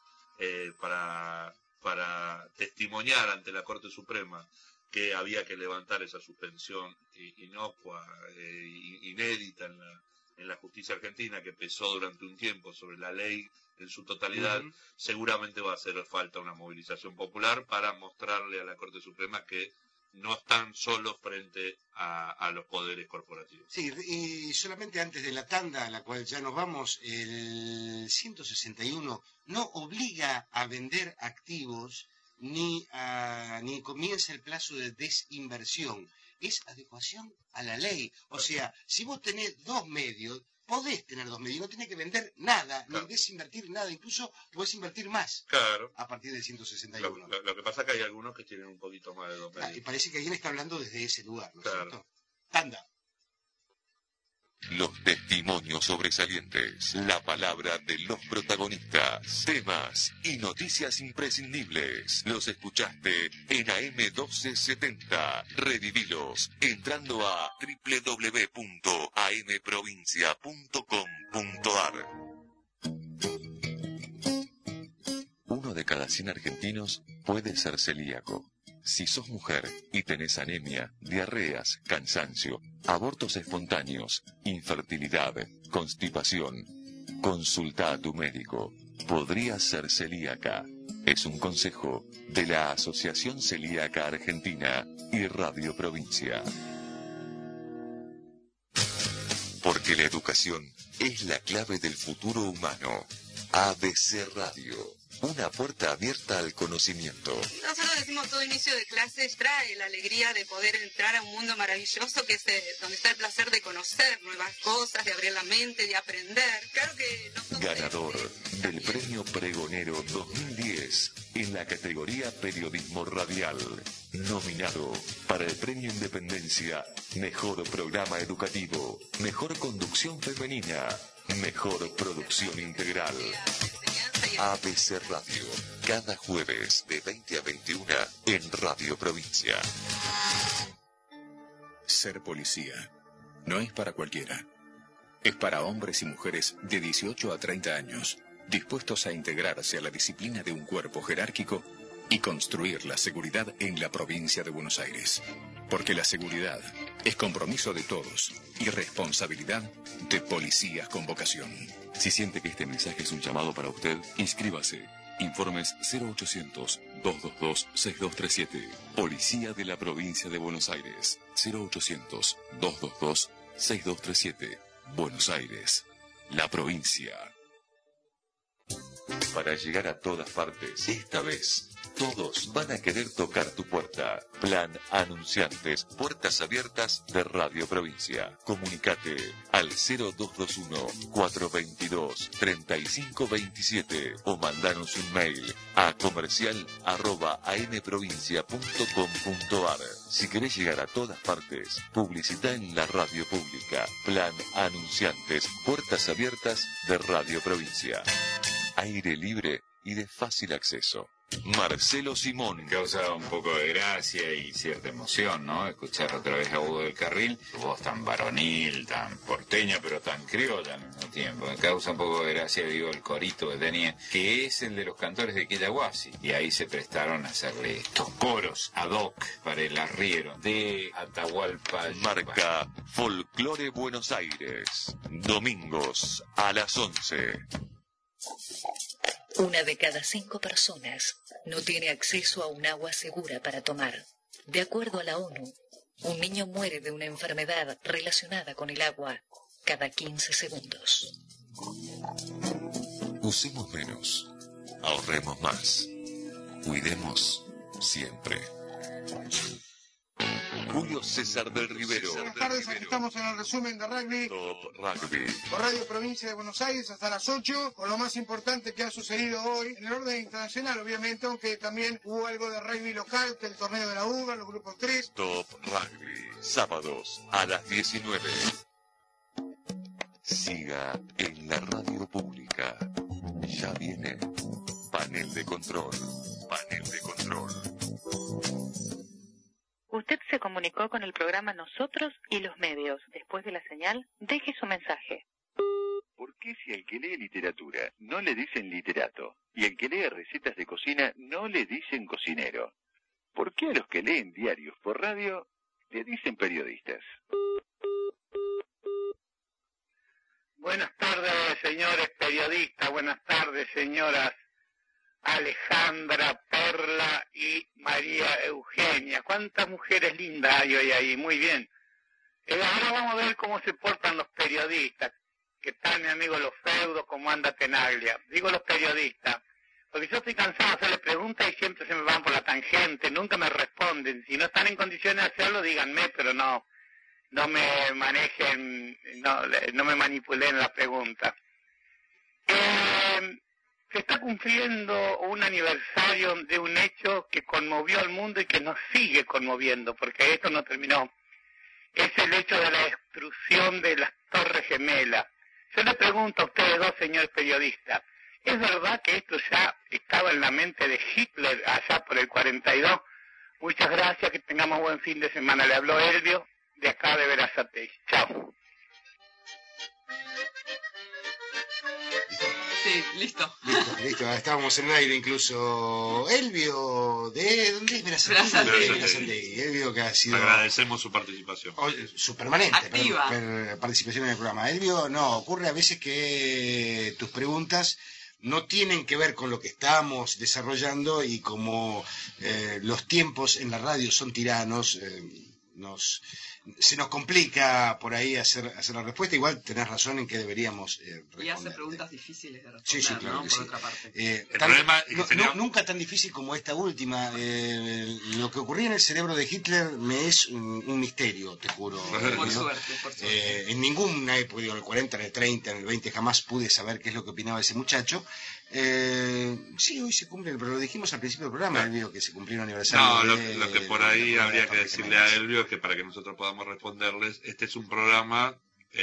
[SPEAKER 5] para testimoniar ante la Corte Suprema que había que levantar esa suspensión inocua, inédita en la justicia argentina, que pesó durante un tiempo sobre la ley en su totalidad, seguramente va a hacer falta una movilización popular para mostrarle a la Corte Suprema que no están solos frente a los poderes corporativos.
[SPEAKER 6] Sí, y solamente antes de la tanda, a la cual ya nos vamos, el 161 no obliga a vender activos ni comienza el plazo de desinversión. Es adecuación a la ley. O sea, si vos tenés 2 medios, podés tener 2 medios, no tenés que vender nada, ni desinvertir nada, incluso podés invertir más a partir del 161.
[SPEAKER 5] Lo que pasa es que hay algunos que tienen un poquito más de 2 medios.
[SPEAKER 6] Y parece que alguien está hablando desde ese lugar, ¿no es cierto? Tanda.
[SPEAKER 1] Los testimonios sobresalientes, la palabra de los protagonistas, temas y noticias imprescindibles. Los escuchaste en AM1270. Revivilos entrando a www.amprovincia.com.ar. 1 de cada 100 argentinos puede ser celíaco. Si sos mujer y tenés anemia, diarreas, cansancio, abortos espontáneos, infertilidad, constipación, consulta a tu médico. Podrías ser celíaca. Es un consejo de la Asociación Celíaca Argentina y Radio Provincia. Porque la educación es la clave del futuro humano. ABC Radio, una puerta abierta al conocimiento.
[SPEAKER 17] Nosotros decimos todo inicio de clases trae la alegría de poder entrar a un mundo maravilloso que es donde está el placer de conocer nuevas cosas, de abrir la mente, de aprender. Claro que no...
[SPEAKER 1] Ganador del Premio Pregonero 2010 en la categoría Periodismo Radial. Nominado para el Premio Independencia, Mejor Programa Educativo, Mejor Conducción Femenina, Mejor Producción Integral. ABC Radio, cada jueves de 20 a 21 en Radio Provincia.
[SPEAKER 18] Ser policía no es para cualquiera. Es para hombres y mujeres de 18 a 30 años, dispuestos a integrarse a la disciplina de un cuerpo jerárquico y construir la seguridad en la provincia de Buenos Aires. Porque la seguridad es compromiso de todos y responsabilidad de policías con vocación.
[SPEAKER 1] Si siente que este mensaje es un llamado para usted, inscríbase. Informes 0800-222-6237. Policía de la provincia de Buenos Aires. 0800-222-6237. Buenos Aires, la provincia. Para llegar a todas partes, esta vez, todos van a querer tocar tu puerta. Plan Anunciantes, puertas abiertas de Radio Provincia. Comunicate al 0221-422-3527 o mandanos un mail a comercial@amprovincia.com.ar. Si querés llegar a todas partes, publicita en la radio pública. Plan Anunciantes, puertas abiertas de Radio Provincia. Aire libre y de fácil acceso. Marcelo Simón.
[SPEAKER 19] Causa un poco de gracia y cierta emoción, ¿no? Escuchar otra vez a Hugo del Carril, su voz tan varonil, tan porteña, pero tan criolla al mismo tiempo. Me causa un poco de gracia, digo, el corito que tenía, que es el de los cantores de Quillahuasi. Y ahí se prestaron a hacerle estos coros ad hoc para el arriero de Atahualpa.
[SPEAKER 1] Marca Folclore Buenos Aires. Domingos a las 11.
[SPEAKER 20] 1 de cada 5 personas no tiene acceso a un agua segura para tomar. De acuerdo a la ONU, un niño muere de una enfermedad relacionada con el agua cada 15 segundos.
[SPEAKER 1] Usemos menos, ahorremos más, cuidemos siempre. Julio César del Rivero.
[SPEAKER 21] Buenas tardes, aquí estamos en el resumen de rugby.
[SPEAKER 1] Top Rugby.
[SPEAKER 21] Por Radio Provincia de Buenos Aires hasta las 8, con lo más importante que ha sucedido hoy, en el orden internacional obviamente, aunque también hubo algo de rugby local, que el torneo de la UBA, los grupos 3.
[SPEAKER 1] Top Rugby, sábados a las 19. Siga en la radio pública. Ya viene Panel de Control. Panel de Control.
[SPEAKER 22] Usted se comunicó con el programa Nosotros y los Medios. Después de la señal, deje su mensaje.
[SPEAKER 23] ¿Por qué si al que lee literatura no le dicen literato y al que lee recetas de cocina no le dicen cocinero? ¿Por qué a los que leen diarios por radio le dicen periodistas?
[SPEAKER 24] Buenas tardes, señores periodistas. Buenas tardes, señoras Alejandra, Perla y María Eugenia. ¿Cuántas mujeres lindas hay hoy ahí? Muy bien. Ahora vamos a ver cómo se portan los periodistas. ¿Qué tal, mi amigo Los Feudos? ¿Cómo anda Tenaglia? Digo los periodistas, porque yo estoy cansado de hacerles preguntas y siempre se me van por la tangente, nunca me responden. Si no están en condiciones de hacerlo, díganme, pero no me manejen, no me manipulen la pregunta. Se está cumpliendo un aniversario de un hecho que conmovió al mundo y que nos sigue conmoviendo, porque esto no terminó. Es el hecho de la destrucción de las Torres Gemelas. Yo le pregunto a ustedes dos, señores periodistas, ¿es verdad que esto ya estaba en la mente de Hitler allá por el 42? Muchas gracias, que tengamos buen fin de semana. Le habló Elvio, de acá de Berazategui. Chao.
[SPEAKER 7] Sí, listo.
[SPEAKER 6] Listo, estábamos en el aire incluso. Elvio, ¿de dónde es? Berazategui. Elvio, que ha sido...
[SPEAKER 5] Agradecemos su participación.
[SPEAKER 6] Su permanente
[SPEAKER 7] activa
[SPEAKER 6] participación en el programa. Elvio, no, ocurre a veces que tus preguntas no tienen que ver con lo que estamos desarrollando y como los tiempos en la radio son tiranos, se nos complica por ahí hacer la respuesta. Igual tenés razón en que deberíamos
[SPEAKER 7] y hace preguntas difíciles de responder,
[SPEAKER 6] sí, claro,
[SPEAKER 7] ¿no?
[SPEAKER 6] que
[SPEAKER 7] Por
[SPEAKER 6] sí.
[SPEAKER 7] otra parte.
[SPEAKER 5] El problema es que sería...
[SPEAKER 6] Nunca tan difícil como esta última. Lo que ocurría en el cerebro de Hitler me es un misterio, te juro.
[SPEAKER 7] Por suerte.
[SPEAKER 6] En ninguna época, digo, en el 40, en el 30, en el 20, jamás pude saber qué es lo que opinaba ese muchacho. Sí, hoy se cumple, pero lo dijimos al principio del programa, Elvio, que se cumplió un aniversario.
[SPEAKER 5] No, lo que por ahí habría que decirle a Elvio es que para que nosotros podamos responderles, este es un programa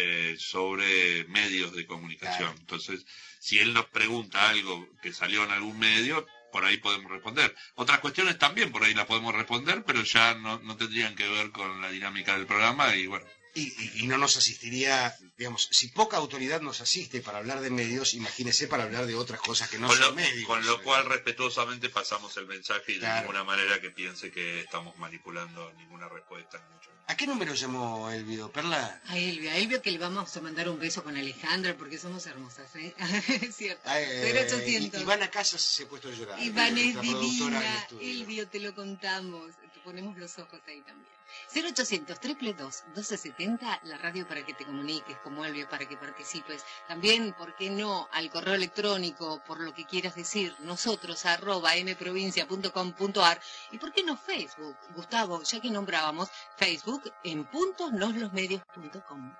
[SPEAKER 5] sobre medios de comunicación. Claro. Entonces, si él nos pregunta algo que salió en algún medio, por ahí podemos responder. Otras cuestiones también por ahí las podemos responder, pero ya no tendrían que ver con la dinámica del programa y bueno.
[SPEAKER 6] Y no nos asistiría, digamos, si poca autoridad nos asiste para hablar de medios, imagínese para hablar de otras cosas que no son medios.
[SPEAKER 5] Con lo cual, respetuosamente, pasamos el mensaje y de ninguna manera que piense que estamos manipulando ninguna respuesta. Ni mucho.
[SPEAKER 6] ¿A qué número llamó Elvio, Perla?
[SPEAKER 2] A Elvio que le vamos a mandar un beso con Alejandra porque somos hermosas, ¿eh? Es cierto. 0800.
[SPEAKER 6] Ivana Casas se ha puesto a llorar.
[SPEAKER 2] Ivana es divina, Elvio, te lo contamos. Te ponemos los ojos ahí también. 0800 222 1270, la radio para que te comuniques, como Elvio, para que participes. También, ¿por qué no?, al correo electrónico, por lo que quieras decir, nosotros, @mprovincia.com.ar. Y ¿por qué no Facebook? Gustavo, ya que nombrábamos Facebook, en @noslosmedios.com.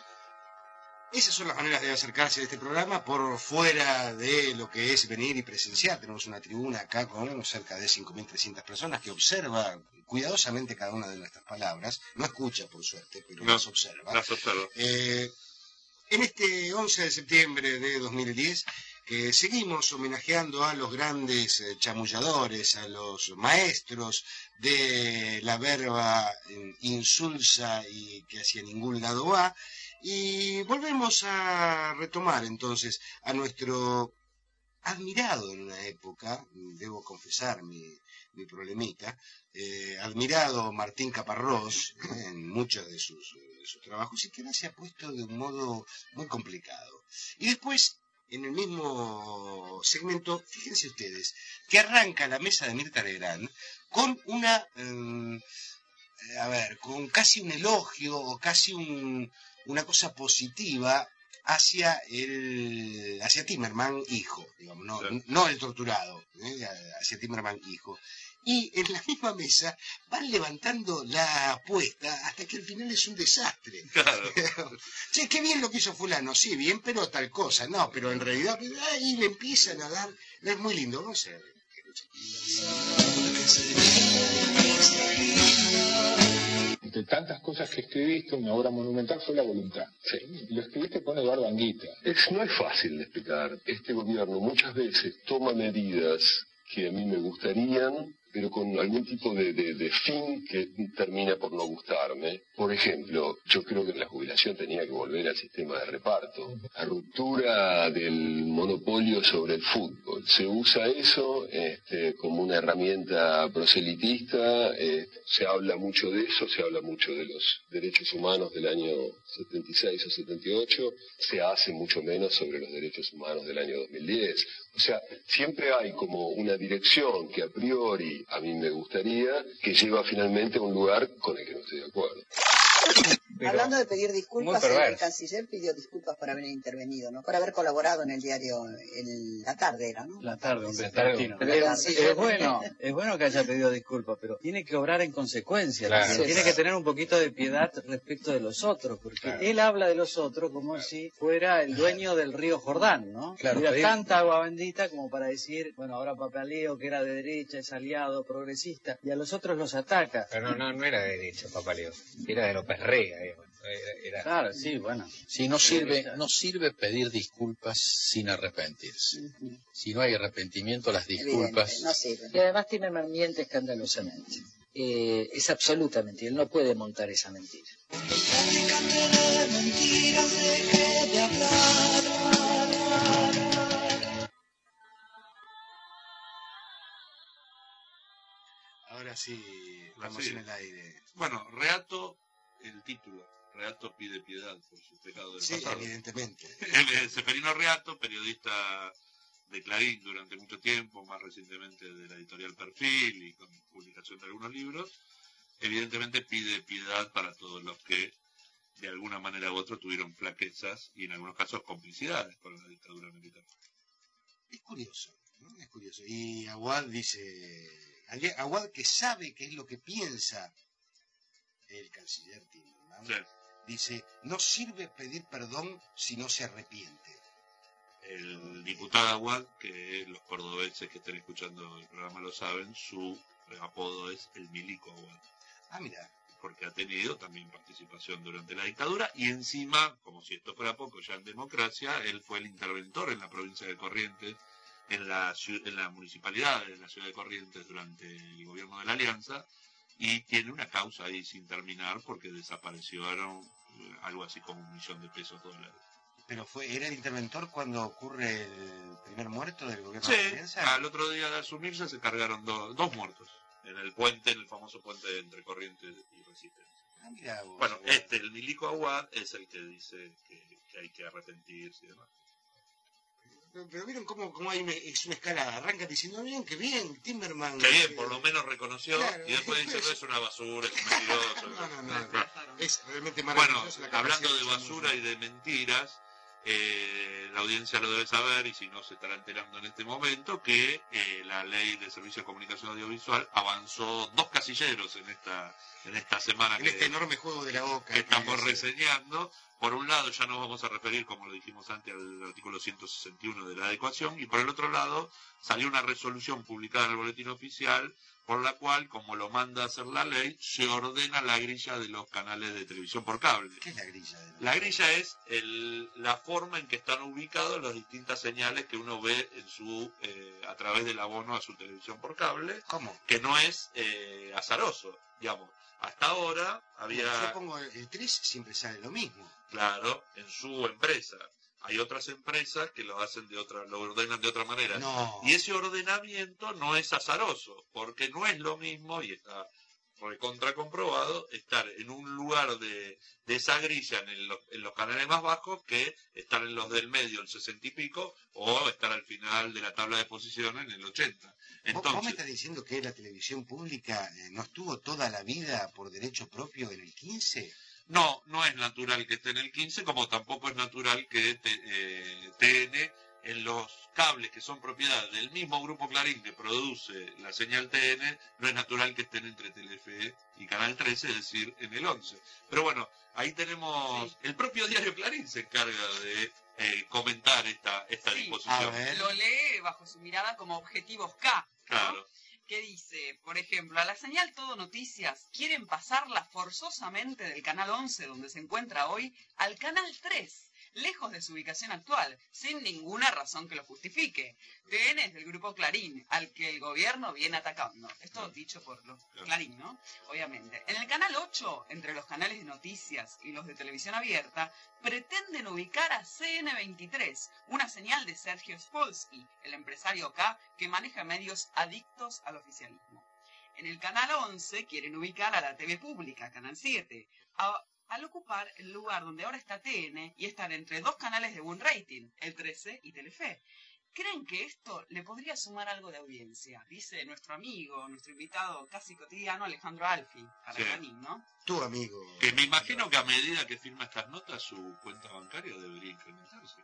[SPEAKER 6] Esas son las maneras de acercarse a este programa por fuera de lo que es venir y presenciar. Tenemos una tribuna acá con cerca de 5.300 personas que observa cuidadosamente cada una de nuestras palabras. No escucha, por suerte, pero las observa.
[SPEAKER 5] Las observa.
[SPEAKER 6] En este 11 de septiembre de 2010, que seguimos homenajeando a los grandes chamulladores, a los maestros de la verba insulsa y que hacia ningún lado va. Y volvemos a retomar entonces a nuestro admirado en una época, debo confesar mi problemita, admirado Martín Caparrós en muchos de sus trabajos, y que ahora se ha puesto de un modo muy complicado. Y después, en el mismo segmento, fíjense ustedes, que arranca la mesa de Mirta Legrand con con casi un elogio o casi una cosa positiva hacia Timerman hijo, digamos, no el torturado, hacia Timerman hijo. Y en la misma mesa van levantando la apuesta hasta que al final es un desastre.
[SPEAKER 5] Claro.
[SPEAKER 6] Che, qué bien lo que hizo fulano, sí, bien, pero tal cosa. No, pero en realidad ahí le empiezan a dar, es muy lindo, no sé.
[SPEAKER 13] De tantas cosas que escribiste, una obra monumental fue La Voluntad. Sí. Y lo escribiste con Eduardo Anguita.
[SPEAKER 14] No es fácil de explicar. Este gobierno muchas veces toma medidas que a mí me gustarían, pero con algún tipo de fin que termina por no gustarme. Por ejemplo, yo creo que en la jubilación tenía que volver al sistema de reparto. La ruptura del monopolio sobre el fútbol. Se usa eso como una herramienta proselitista. Se habla mucho de eso, se habla mucho de los derechos humanos del año 76 o 78. Se hace mucho menos sobre los derechos humanos del año 2010. O sea, siempre hay como una dirección que a priori a mí me gustaría, que lleva finalmente a un lugar con el que no estoy de acuerdo.
[SPEAKER 9] Hablando de pedir disculpas, el canciller pidió disculpas por haber intervenido, ¿no? Por haber colaborado en el diario La Tarde, era, ¿no?
[SPEAKER 15] La Tarde, un vespertino. Es bueno que haya pedido disculpas, pero tiene que obrar en consecuencia. Claro, tiene que tener un poquito de piedad respecto de los otros, porque él habla de los otros como si fuera el dueño del río Jordán, ¿no? Claro, hubiera tanta agua bendita como para decir, bueno, ahora Papaleo, que era de derecha, es aliado, progresista, y a los otros los ataca.
[SPEAKER 16] Pero no era de derecha Papaleo, era de López Rega.
[SPEAKER 15] Claro, sí, bueno.
[SPEAKER 3] Sí, no sirve pedir disculpas sin arrepentirse. Si no hay arrepentimiento, las disculpas...
[SPEAKER 9] No sirve.
[SPEAKER 10] Y además Timerman miente escandalosamente. Es absolutamente, él no puede montar esa mentira.
[SPEAKER 6] Ahora sí, estamos en el aire.
[SPEAKER 5] Bueno, Reato, el título. Reato pide piedad por su pecado del pasado.
[SPEAKER 6] Sí, evidentemente.
[SPEAKER 5] Seferino Reato, periodista de Clarín durante mucho tiempo, más recientemente de la editorial Perfil y con publicación de algunos libros, evidentemente pide piedad para todos los que de alguna manera u otra tuvieron flaquezas y en algunos casos complicidades con la dictadura militar.
[SPEAKER 6] Es curioso, ¿no? Es curioso. Y Aguad dice, Aguad que sabe qué es lo que piensa el canciller Timerman, sí. Dice, no sirve pedir perdón si no se arrepiente.
[SPEAKER 5] El diputado Aguad, que los cordobeses que estén escuchando el programa lo saben, su apodo es el Milico Aguad.
[SPEAKER 6] Ah, mira.
[SPEAKER 5] Porque ha tenido también participación durante la dictadura y encima, como si esto fuera poco, ya en democracia, él fue el interventor en la provincia de Corrientes, en la municipalidad de la ciudad de Corrientes durante el gobierno de la Alianza, y tiene una causa ahí sin terminar porque desaparecieron algo así como $1.000.000 dólares.
[SPEAKER 6] ¿Pero era el interventor cuando ocurre el primer muerto del gobierno
[SPEAKER 5] de
[SPEAKER 6] la Alianza? Sí,
[SPEAKER 5] al otro día de asumirse se cargaron dos muertos. En el puente, en el famoso puente entre Corrientes y Resistencia.
[SPEAKER 6] Ah, mirá vos,
[SPEAKER 5] bueno, el Milico Aguad, es el que dice que hay que arrepentirse y demás.
[SPEAKER 6] Pero vieron cómo es una escalada. Arranca diciendo, bien, que bien, Timerman.
[SPEAKER 5] Que bien, por lo menos reconoció, claro, y después dice, no es una basura, es un mentiroso.
[SPEAKER 6] No. Es realmente maravilloso.
[SPEAKER 5] Bueno, hablando de basura y de mentiras, la audiencia lo debe saber, y si no se estará enterando en este momento, que la ley de servicio de comunicación audiovisual avanzó 2 casilleros en esta semana.
[SPEAKER 6] En este enorme juego de la boca.
[SPEAKER 5] Que estamos reseñando. Por un lado, ya nos vamos a referir, como lo dijimos antes, al artículo 161 de la adecuación, y por el otro lado, salió una resolución publicada en el Boletín Oficial, por la cual, como lo manda a hacer la ley, se ordena la grilla de los canales de televisión por cable.
[SPEAKER 6] ¿Qué es la grilla?
[SPEAKER 5] La grilla es la forma en que están ubicados las distintas señales que uno ve a través del abono a su televisión por cable.
[SPEAKER 6] ¿Cómo?
[SPEAKER 5] Que no es azaroso, digamos. Hasta ahora había...
[SPEAKER 6] Yo pongo el 3, siempre sale lo mismo.
[SPEAKER 5] Claro, en su empresa. Hay otras empresas que lo hacen lo ordenan de otra manera.
[SPEAKER 6] No.
[SPEAKER 5] Y ese ordenamiento no es azaroso, porque no es lo mismo, y está recontra comprobado, estar en un lugar de esa grilla en los canales más bajos que estar en los del medio, el 60 y pico, o estar al final de la tabla de posiciones en el 80. Entonces,
[SPEAKER 6] ¿Vos me estás diciendo que la televisión pública no estuvo toda la vida por derecho propio en el 15?
[SPEAKER 5] No es natural que esté en el 15, como tampoco es natural que TN, en los cables que son propiedad del mismo grupo Clarín que produce la señal TN, no es natural que estén entre Telefe y Canal 13, es decir, en el 11. Pero bueno, ahí tenemos... Sí. El propio diario Clarín se encarga de comentar esta disposición.
[SPEAKER 7] Lo lee bajo su mirada como objetivos K, ¿no?
[SPEAKER 5] Claro.
[SPEAKER 7] Que dice, por ejemplo, a la señal Todo Noticias quieren pasarla forzosamente del canal 11, donde se encuentra hoy, al canal 3, lejos de su ubicación actual, sin ninguna razón que lo justifique. TN es del grupo Clarín, al que el gobierno viene atacando. Esto dicho por los Clarín, ¿no? Obviamente. En el canal 8, entre los canales de noticias y los de televisión abierta, pretenden ubicar a CN23, una señal de Sergio Spolsky, el empresario K que maneja medios adictos al oficialismo. En el canal 11 quieren ubicar a la TV pública, canal 7, al ocupar el lugar donde ahora está TN y estar entre 2 canales de buen rating, el 13 y Telefe. ¿Creen que esto le podría sumar algo de audiencia? Dice nuestro amigo, nuestro invitado casi cotidiano, Alejandro Alfi, para Clarín, ¿no?
[SPEAKER 6] Tu amigo.
[SPEAKER 5] Que me imagino que a medida que firma estas notas, su cuenta bancaria debería incrementarse.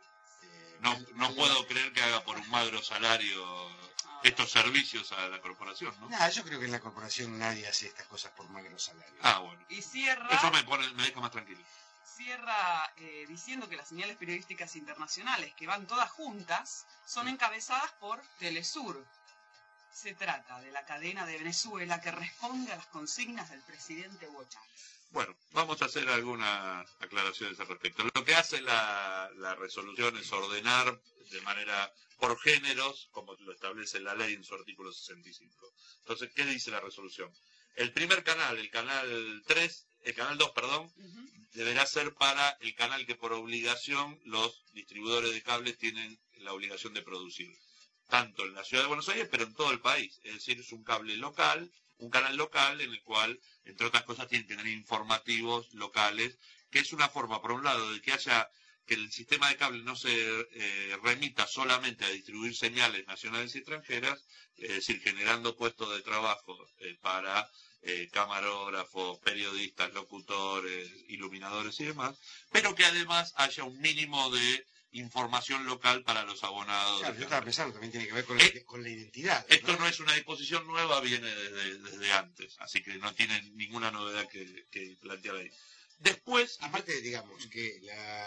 [SPEAKER 5] No puedo creer que haga por un magro salario estos servicios a la corporación, ¿no?
[SPEAKER 6] Nah, yo creo que en la corporación nadie hace estas cosas por magro salario.
[SPEAKER 5] Ah, bueno.
[SPEAKER 7] Y cierra...
[SPEAKER 5] Eso me deja más tranquilo.
[SPEAKER 7] Cierra diciendo que las señales periodísticas internacionales, que van todas juntas, son encabezadas por Telesur. Se trata de la cadena de Venezuela que responde a las consignas del presidente Hugo Chávez.
[SPEAKER 5] Bueno, vamos a hacer algunas aclaraciones al respecto. Lo que hace la resolución es ordenar de manera por géneros, como lo establece la ley en su artículo 65. Entonces, ¿qué dice la resolución? El primer canal, el canal 2, deberá ser para el canal que por obligación los distribuidores de cables tienen la obligación de producir. Tanto en la ciudad de Buenos Aires, pero en todo el país. Es decir, es un cable local, un canal local en el cual, entre otras cosas, tienen que tener informativos locales, que es una forma, por un lado, de que el sistema de cable no se remita solamente a distribuir señales nacionales y extranjeras, es decir, generando puestos de trabajo para camarógrafos, periodistas, locutores, iluminadores y demás, pero que además haya un mínimo de información local para los abonados.
[SPEAKER 6] Claro, yo estaba pensando, también tiene que ver con la identidad.
[SPEAKER 5] Esto no es una disposición nueva, viene desde antes, así que no tiene ninguna novedad que plantear ahí. Después...
[SPEAKER 6] Aparte, digamos, que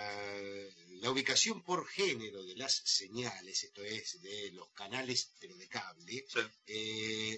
[SPEAKER 6] la ubicación por género de las señales, esto es, de los canales, pero de cable, sí.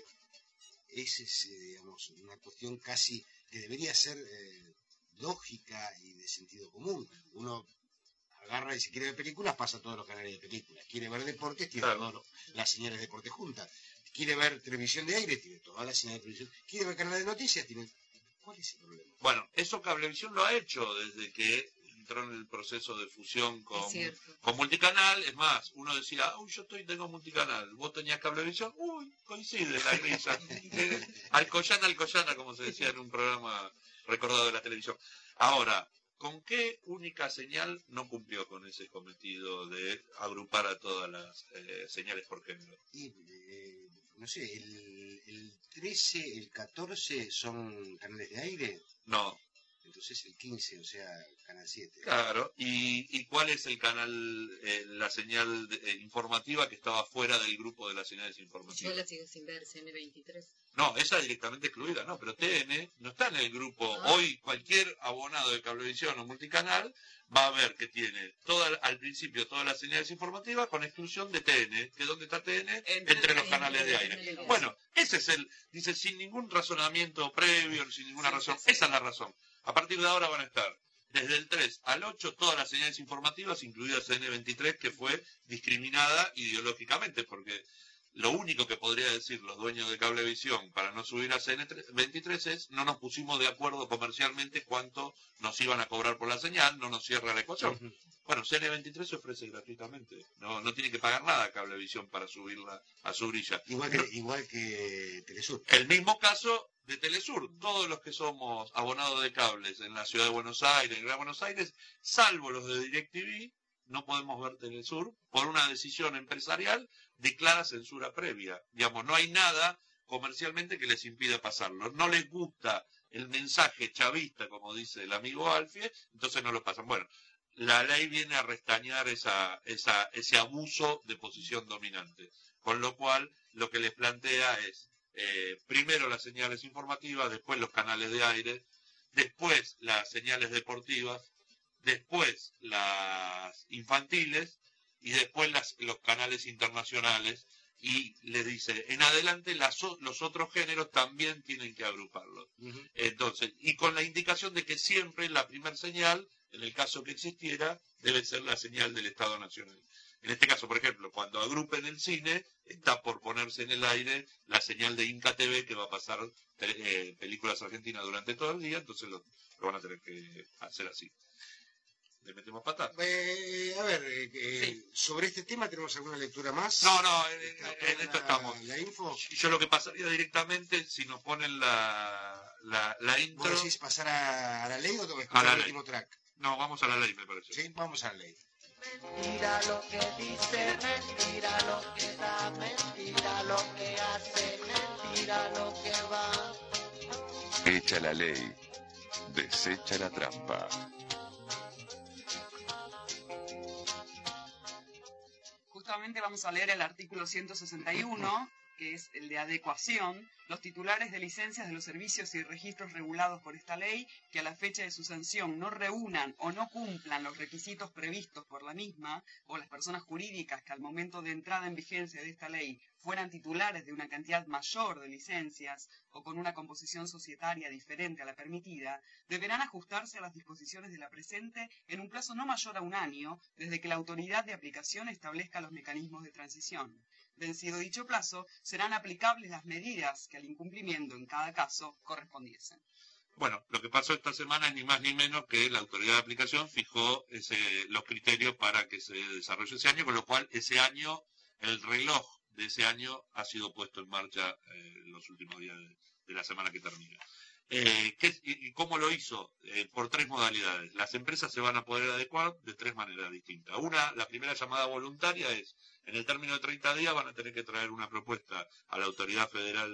[SPEAKER 6] Es digamos, una cuestión casi que debería ser lógica y de sentido común. Uno agarra y si quiere ver películas, pasa a todos los canales de películas. Quiere ver deportes, tiene todas las señales de deporte juntas. Quiere ver televisión de aire, tiene todas las señales de televisión. Quiere ver canal de noticias, tiene... ¿Cuál es el problema?
[SPEAKER 5] Bueno, eso Cablevisión lo ha hecho desde que entró en el proceso de fusión con Multicanal. Es más, uno decía, yo tengo Multicanal, vos tenías Cablevisión, coincide la grilla. Alcoyana, como se decía en un programa recordado de la televisión. Ahora, ¿con qué única señal no cumplió con ese cometido de agrupar a todas las señales por género?
[SPEAKER 6] No sé, el 13, el 14 son canales de aire.
[SPEAKER 5] No.
[SPEAKER 6] Entonces el 15, o sea, Canal 7.
[SPEAKER 5] Claro, ¿y cuál es el canal, la señal informativa que estaba fuera del grupo de las señales informativas?
[SPEAKER 2] Yo la sigo sin ver, CN23.
[SPEAKER 5] No, esa directamente excluida, no, pero TN no está en el grupo. Hoy cualquier abonado de Cablevisión o Multicanal va a ver que tiene al principio todas las señales informativas con exclusión de TN, que ¿dónde está TN? Entre los canales de aire. Bueno, ese es dice, sin ningún razonamiento previo, sin ninguna razón, esa es la razón. A partir de ahora van a estar desde el 3 al 8 todas las señales informativas, incluidas CN23, que fue discriminada ideológicamente, porque lo único que podría decir los dueños de Cablevisión para no subir a CN23 es no nos pusimos de acuerdo comercialmente cuánto nos iban a cobrar por la señal, no nos cierra la ecuación. Bueno, CN23 se ofrece gratuitamente, no tiene que pagar nada a Cablevisión para subirla a su grilla.
[SPEAKER 6] Igual que Telesur.
[SPEAKER 5] El mismo caso de Telesur. Todos los que somos abonados de cables en la ciudad de Buenos Aires, en Gran Buenos Aires, salvo los de DirecTV, no podemos ver Telesur por una decisión empresarial, declara censura previa. Digamos, no hay nada comercialmente que les impida pasarlo. No les gusta el mensaje chavista, como dice el amigo Alfie, entonces no lo pasan. Bueno, la ley viene a restañar ese abuso de posición dominante. Con lo cual, lo que les plantea es, primero las señales informativas, después los canales de aire, después las señales deportivas, después las infantiles y después los canales internacionales, y le dice, en adelante los otros géneros también tienen que agruparlos. Entonces, y con la indicación de que siempre la primera señal, en el caso que existiera, debe ser la señal del Estado Nacional. En este caso, por ejemplo, cuando agrupen el cine, está por ponerse en el aire la señal de Inca TV, que va a pasar películas argentinas durante todo el día, entonces lo van a tener que hacer así. ¿Le metemos patas?
[SPEAKER 6] Sobre este tema, ¿tenemos alguna lectura más?
[SPEAKER 5] No, en esto estamos.
[SPEAKER 6] ¿La info?
[SPEAKER 5] Yo lo que pasaría directamente, si nos ponen la intro...
[SPEAKER 6] ¿Vos decís pasar a la ley o tengo que escuchar el último track?
[SPEAKER 5] No, vamos a la ley, me parece.
[SPEAKER 6] Sí, vamos a la ley.
[SPEAKER 4] Mentira lo que dice, mentira lo que da, mentira lo que hace, mentira lo que va.
[SPEAKER 1] Echa la ley, desecha la trampa.
[SPEAKER 7] Justamente vamos a leer el artículo 161, que es el de adecuación. Los titulares de licencias de los servicios y registros regulados por esta ley, que a la fecha de su sanción no reúnan o no cumplan los requisitos previstos por la misma, o las personas jurídicas que al momento de entrada en vigencia de esta ley fueran titulares de una cantidad mayor de licencias o con una composición societaria diferente a la permitida, deberán ajustarse a las disposiciones de la presente en un plazo no mayor a un año, desde que la autoridad de aplicación establezca los mecanismos de transición. Vencido dicho plazo, serán aplicables las medidas que al incumplimiento en cada caso correspondiesen.
[SPEAKER 5] Bueno, lo que pasó esta semana es ni más ni menos que la autoridad de aplicación fijó los criterios para que se desarrolle ese año, con lo cual ese año, el reloj de ese año ha sido puesto en marcha los últimos días de la semana que termina. ¿Y cómo lo hizo? Por 3 modalidades. Las empresas se van a poder adecuar de 3 maneras distintas. La primera llamada voluntaria es, en el término de 30 días van a tener que traer una propuesta a la Autoridad Federal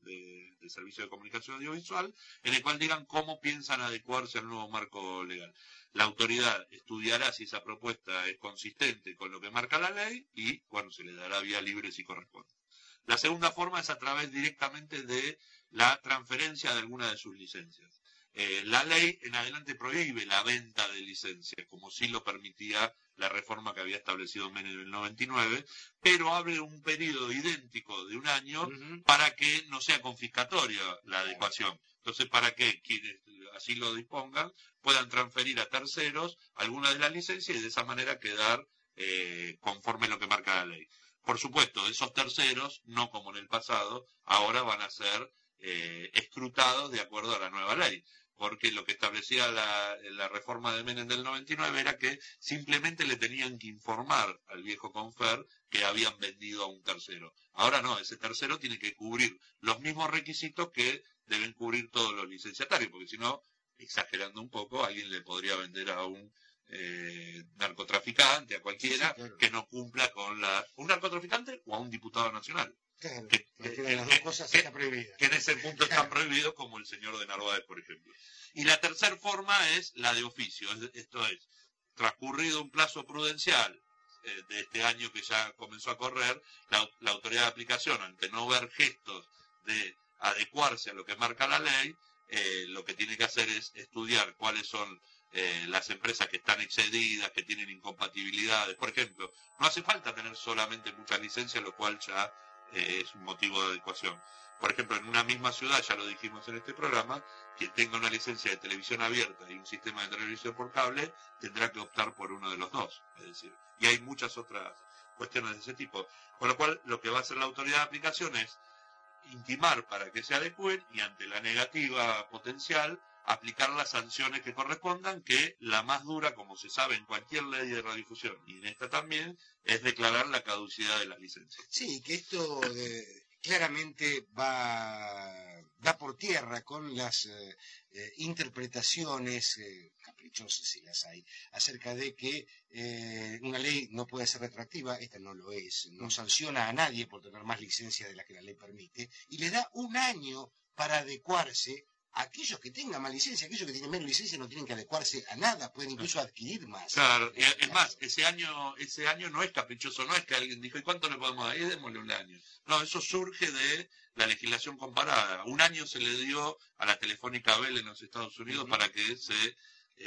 [SPEAKER 5] de Servicio de Comunicación Audiovisual, en el cual digan cómo piensan adecuarse al nuevo marco legal. La autoridad estudiará si esa propuesta es consistente con lo que marca la ley y, bueno, se le dará vía libre si corresponde. La segunda forma es a través directamente de la transferencia de alguna de sus licencias. La ley en adelante prohíbe la venta de licencias, como sí lo permitía la reforma que había establecido Menem en el 99, pero abre un periodo idéntico de un año para que no sea confiscatoria la adecuación. Entonces, para que quienes así lo dispongan puedan transferir a terceros alguna de las licencias y de esa manera quedar conforme a lo que marca la ley. Por supuesto, esos terceros, no como en el pasado, ahora van a ser escrutados de acuerdo a la nueva ley. Porque lo que establecía la reforma de Menem del 99 era que simplemente le tenían que informar al viejo Confer que habían vendido a un tercero. Ahora no, ese tercero tiene que cubrir los mismos requisitos que deben cubrir todos los licenciatarios, porque si no, exagerando un poco, alguien le podría vender a un narcotraficante, a cualquiera, sí, claro, que no cumpla con un narcotraficante o a un diputado nacional.
[SPEAKER 6] Claro, que las dos cosas están prohibidas.
[SPEAKER 5] Que en ese punto están prohibidos, como el señor de Narváez, por ejemplo. Y la tercera forma es la de oficio. Esto es, transcurrido un plazo prudencial de este año que ya comenzó a correr, la autoridad de aplicación, ante no ver gestos de adecuarse a lo que marca la ley, lo que tiene que hacer es estudiar cuáles son las empresas que están excedidas, que tienen incompatibilidades. Por ejemplo, no hace falta tener solamente muchas licencias, lo cual ya es un motivo de adecuación. Por ejemplo, en una misma ciudad, ya lo dijimos en este programa, quien tenga una licencia de televisión abierta y un sistema de televisión por cable tendrá que optar por uno de los dos. Es decir, y hay muchas otras cuestiones de ese tipo. Con lo cual, lo que va a hacer la autoridad de aplicación es intimar para que se adecúen y ante la negativa potencial aplicar las sanciones que correspondan, que la más dura, como se sabe en cualquier ley de radiodifusión y en esta también, es declarar la caducidad de las licencias.
[SPEAKER 6] Sí, que esto claramente da por tierra con las interpretaciones caprichosas, si las hay, acerca de que una ley no puede ser retroactiva. Esta no lo es, no sanciona a nadie por tener más licencia de la que la ley permite, y le da un año para adecuarse. Aquellos que tengan más licencia, aquellos que tienen menos licencia no tienen que adecuarse a nada, pueden incluso adquirir más.
[SPEAKER 5] Claro, es más, ese año no es caprichoso, no es que alguien dijo, ¿y cuánto le podemos dar? Démosle un año. No, eso surge de la legislación comparada. Un año se le dio a la Telefónica Bell en los Estados Unidos para que se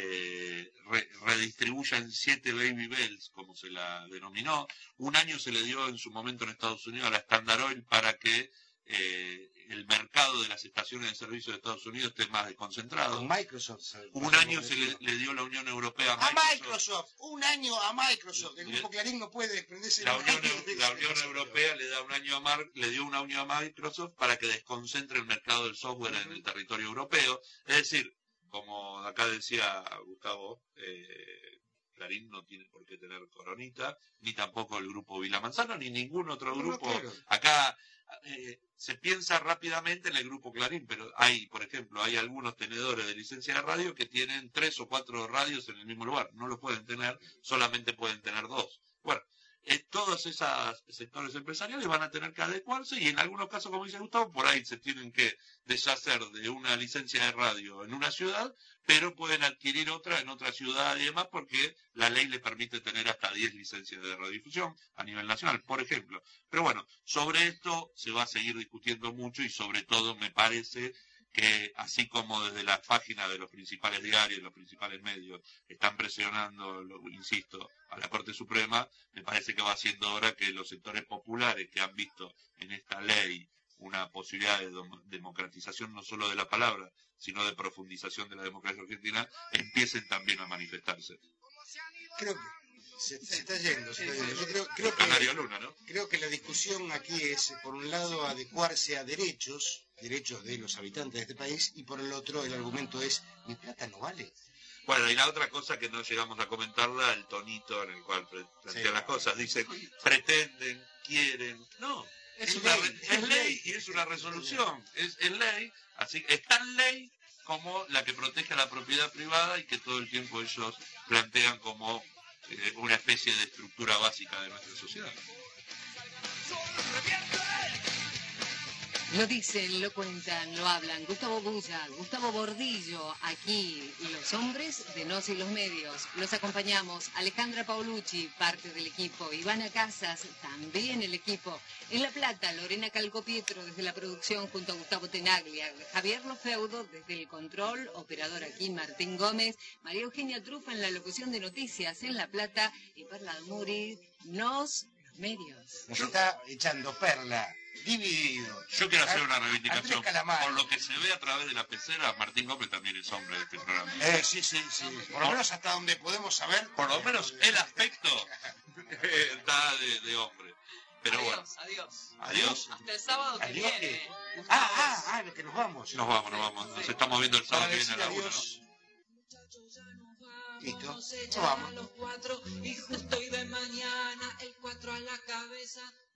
[SPEAKER 5] redistribuya en 7 Baby Bells, como se la denominó. Un año se le dio en su momento en Estados Unidos a la Standard Oil para que el mercado de las estaciones de servicio de Estados Unidos esté más desconcentrado.
[SPEAKER 6] Microsoft.
[SPEAKER 5] Un año se le dio la Unión Europea
[SPEAKER 6] a Microsoft. Un año a Microsoft. El grupo Clarín no puede desprenderse de
[SPEAKER 5] la Unión Europea le dio un año a Microsoft para que desconcentre el mercado del software en el territorio europeo. Es decir, como acá decía Gustavo, Clarín no tiene por qué tener coronita, ni tampoco el grupo Vila Manzano, ni ningún otro grupo. Claro. Acá se piensa rápidamente en el grupo Clarín, pero por ejemplo, hay algunos tenedores de licencia de radio que tienen 3 o 4 radios en el mismo lugar. No lo pueden tener, solamente pueden tener 2. Bueno, todos esos sectores empresariales van a tener que adecuarse y en algunos casos, como dice Gustavo, por ahí se tienen que deshacer de una licencia de radio en una ciudad, pero pueden adquirir otra en otra ciudad y demás porque la ley les permite tener hasta 10 licencias de radiodifusión a nivel nacional, por ejemplo. Pero bueno, sobre esto se va a seguir discutiendo mucho y sobre todo me parece que así como desde las páginas de los principales diarios, los principales medios, están presionando, insisto, a la Corte Suprema, me parece que va siendo hora que los sectores populares que han visto en esta ley una posibilidad de democratización no solo de la palabra, sino de profundización de la democracia argentina, empiecen también a manifestarse.
[SPEAKER 6] Creo que se está yendo. Yo creo que la discusión aquí es, por un lado, adecuarse a derechos de los habitantes de este país, y por el otro, el argumento es, mi plata no vale.
[SPEAKER 5] Bueno, y la otra cosa que no llegamos a comentarla, el tonito en el cual plantea las cosas, dice, pretenden, quieren, no. Es ley y es una resolución, es ley, así está en ley como la que protege a la propiedad privada y que todo el tiempo ellos plantean como una especie de estructura básica de nuestra sociedad.
[SPEAKER 2] Lo dicen, lo cuentan, lo hablan. Gustavo Bulla, Gustavo Bordillo, aquí los hombres de Nos y los medios. Los acompañamos. Alejandra Paolucci, parte del equipo. Ivana Casas, también el equipo. En La Plata, Lorena Calcopietro desde la producción junto a Gustavo Tenaglia. Javier Lofeudo desde el control, operador aquí Martín Gómez. María Eugenia Trufa en la locución de noticias en La Plata. Y Perla Almuri, Nos, los medios.
[SPEAKER 6] Nos está echando Perla. Dividido.
[SPEAKER 5] Yo quiero hacer una reivindicación. Por lo que se ve a través de la pecera, Martín Gómez también es hombre de este programa.
[SPEAKER 6] Sí. Por lo menos hasta donde podemos saber.
[SPEAKER 5] Por lo menos el aspecto está de hombre. Pero adiós.
[SPEAKER 7] Hasta el sábado que viene.
[SPEAKER 6] Que nos vamos.
[SPEAKER 5] Nos vamos. Nos estamos viendo el sábado que viene a la 1, ¿no?
[SPEAKER 6] Listo, nos vamos.
[SPEAKER 4] Y justo hoy de mañana el 4 a la cabeza.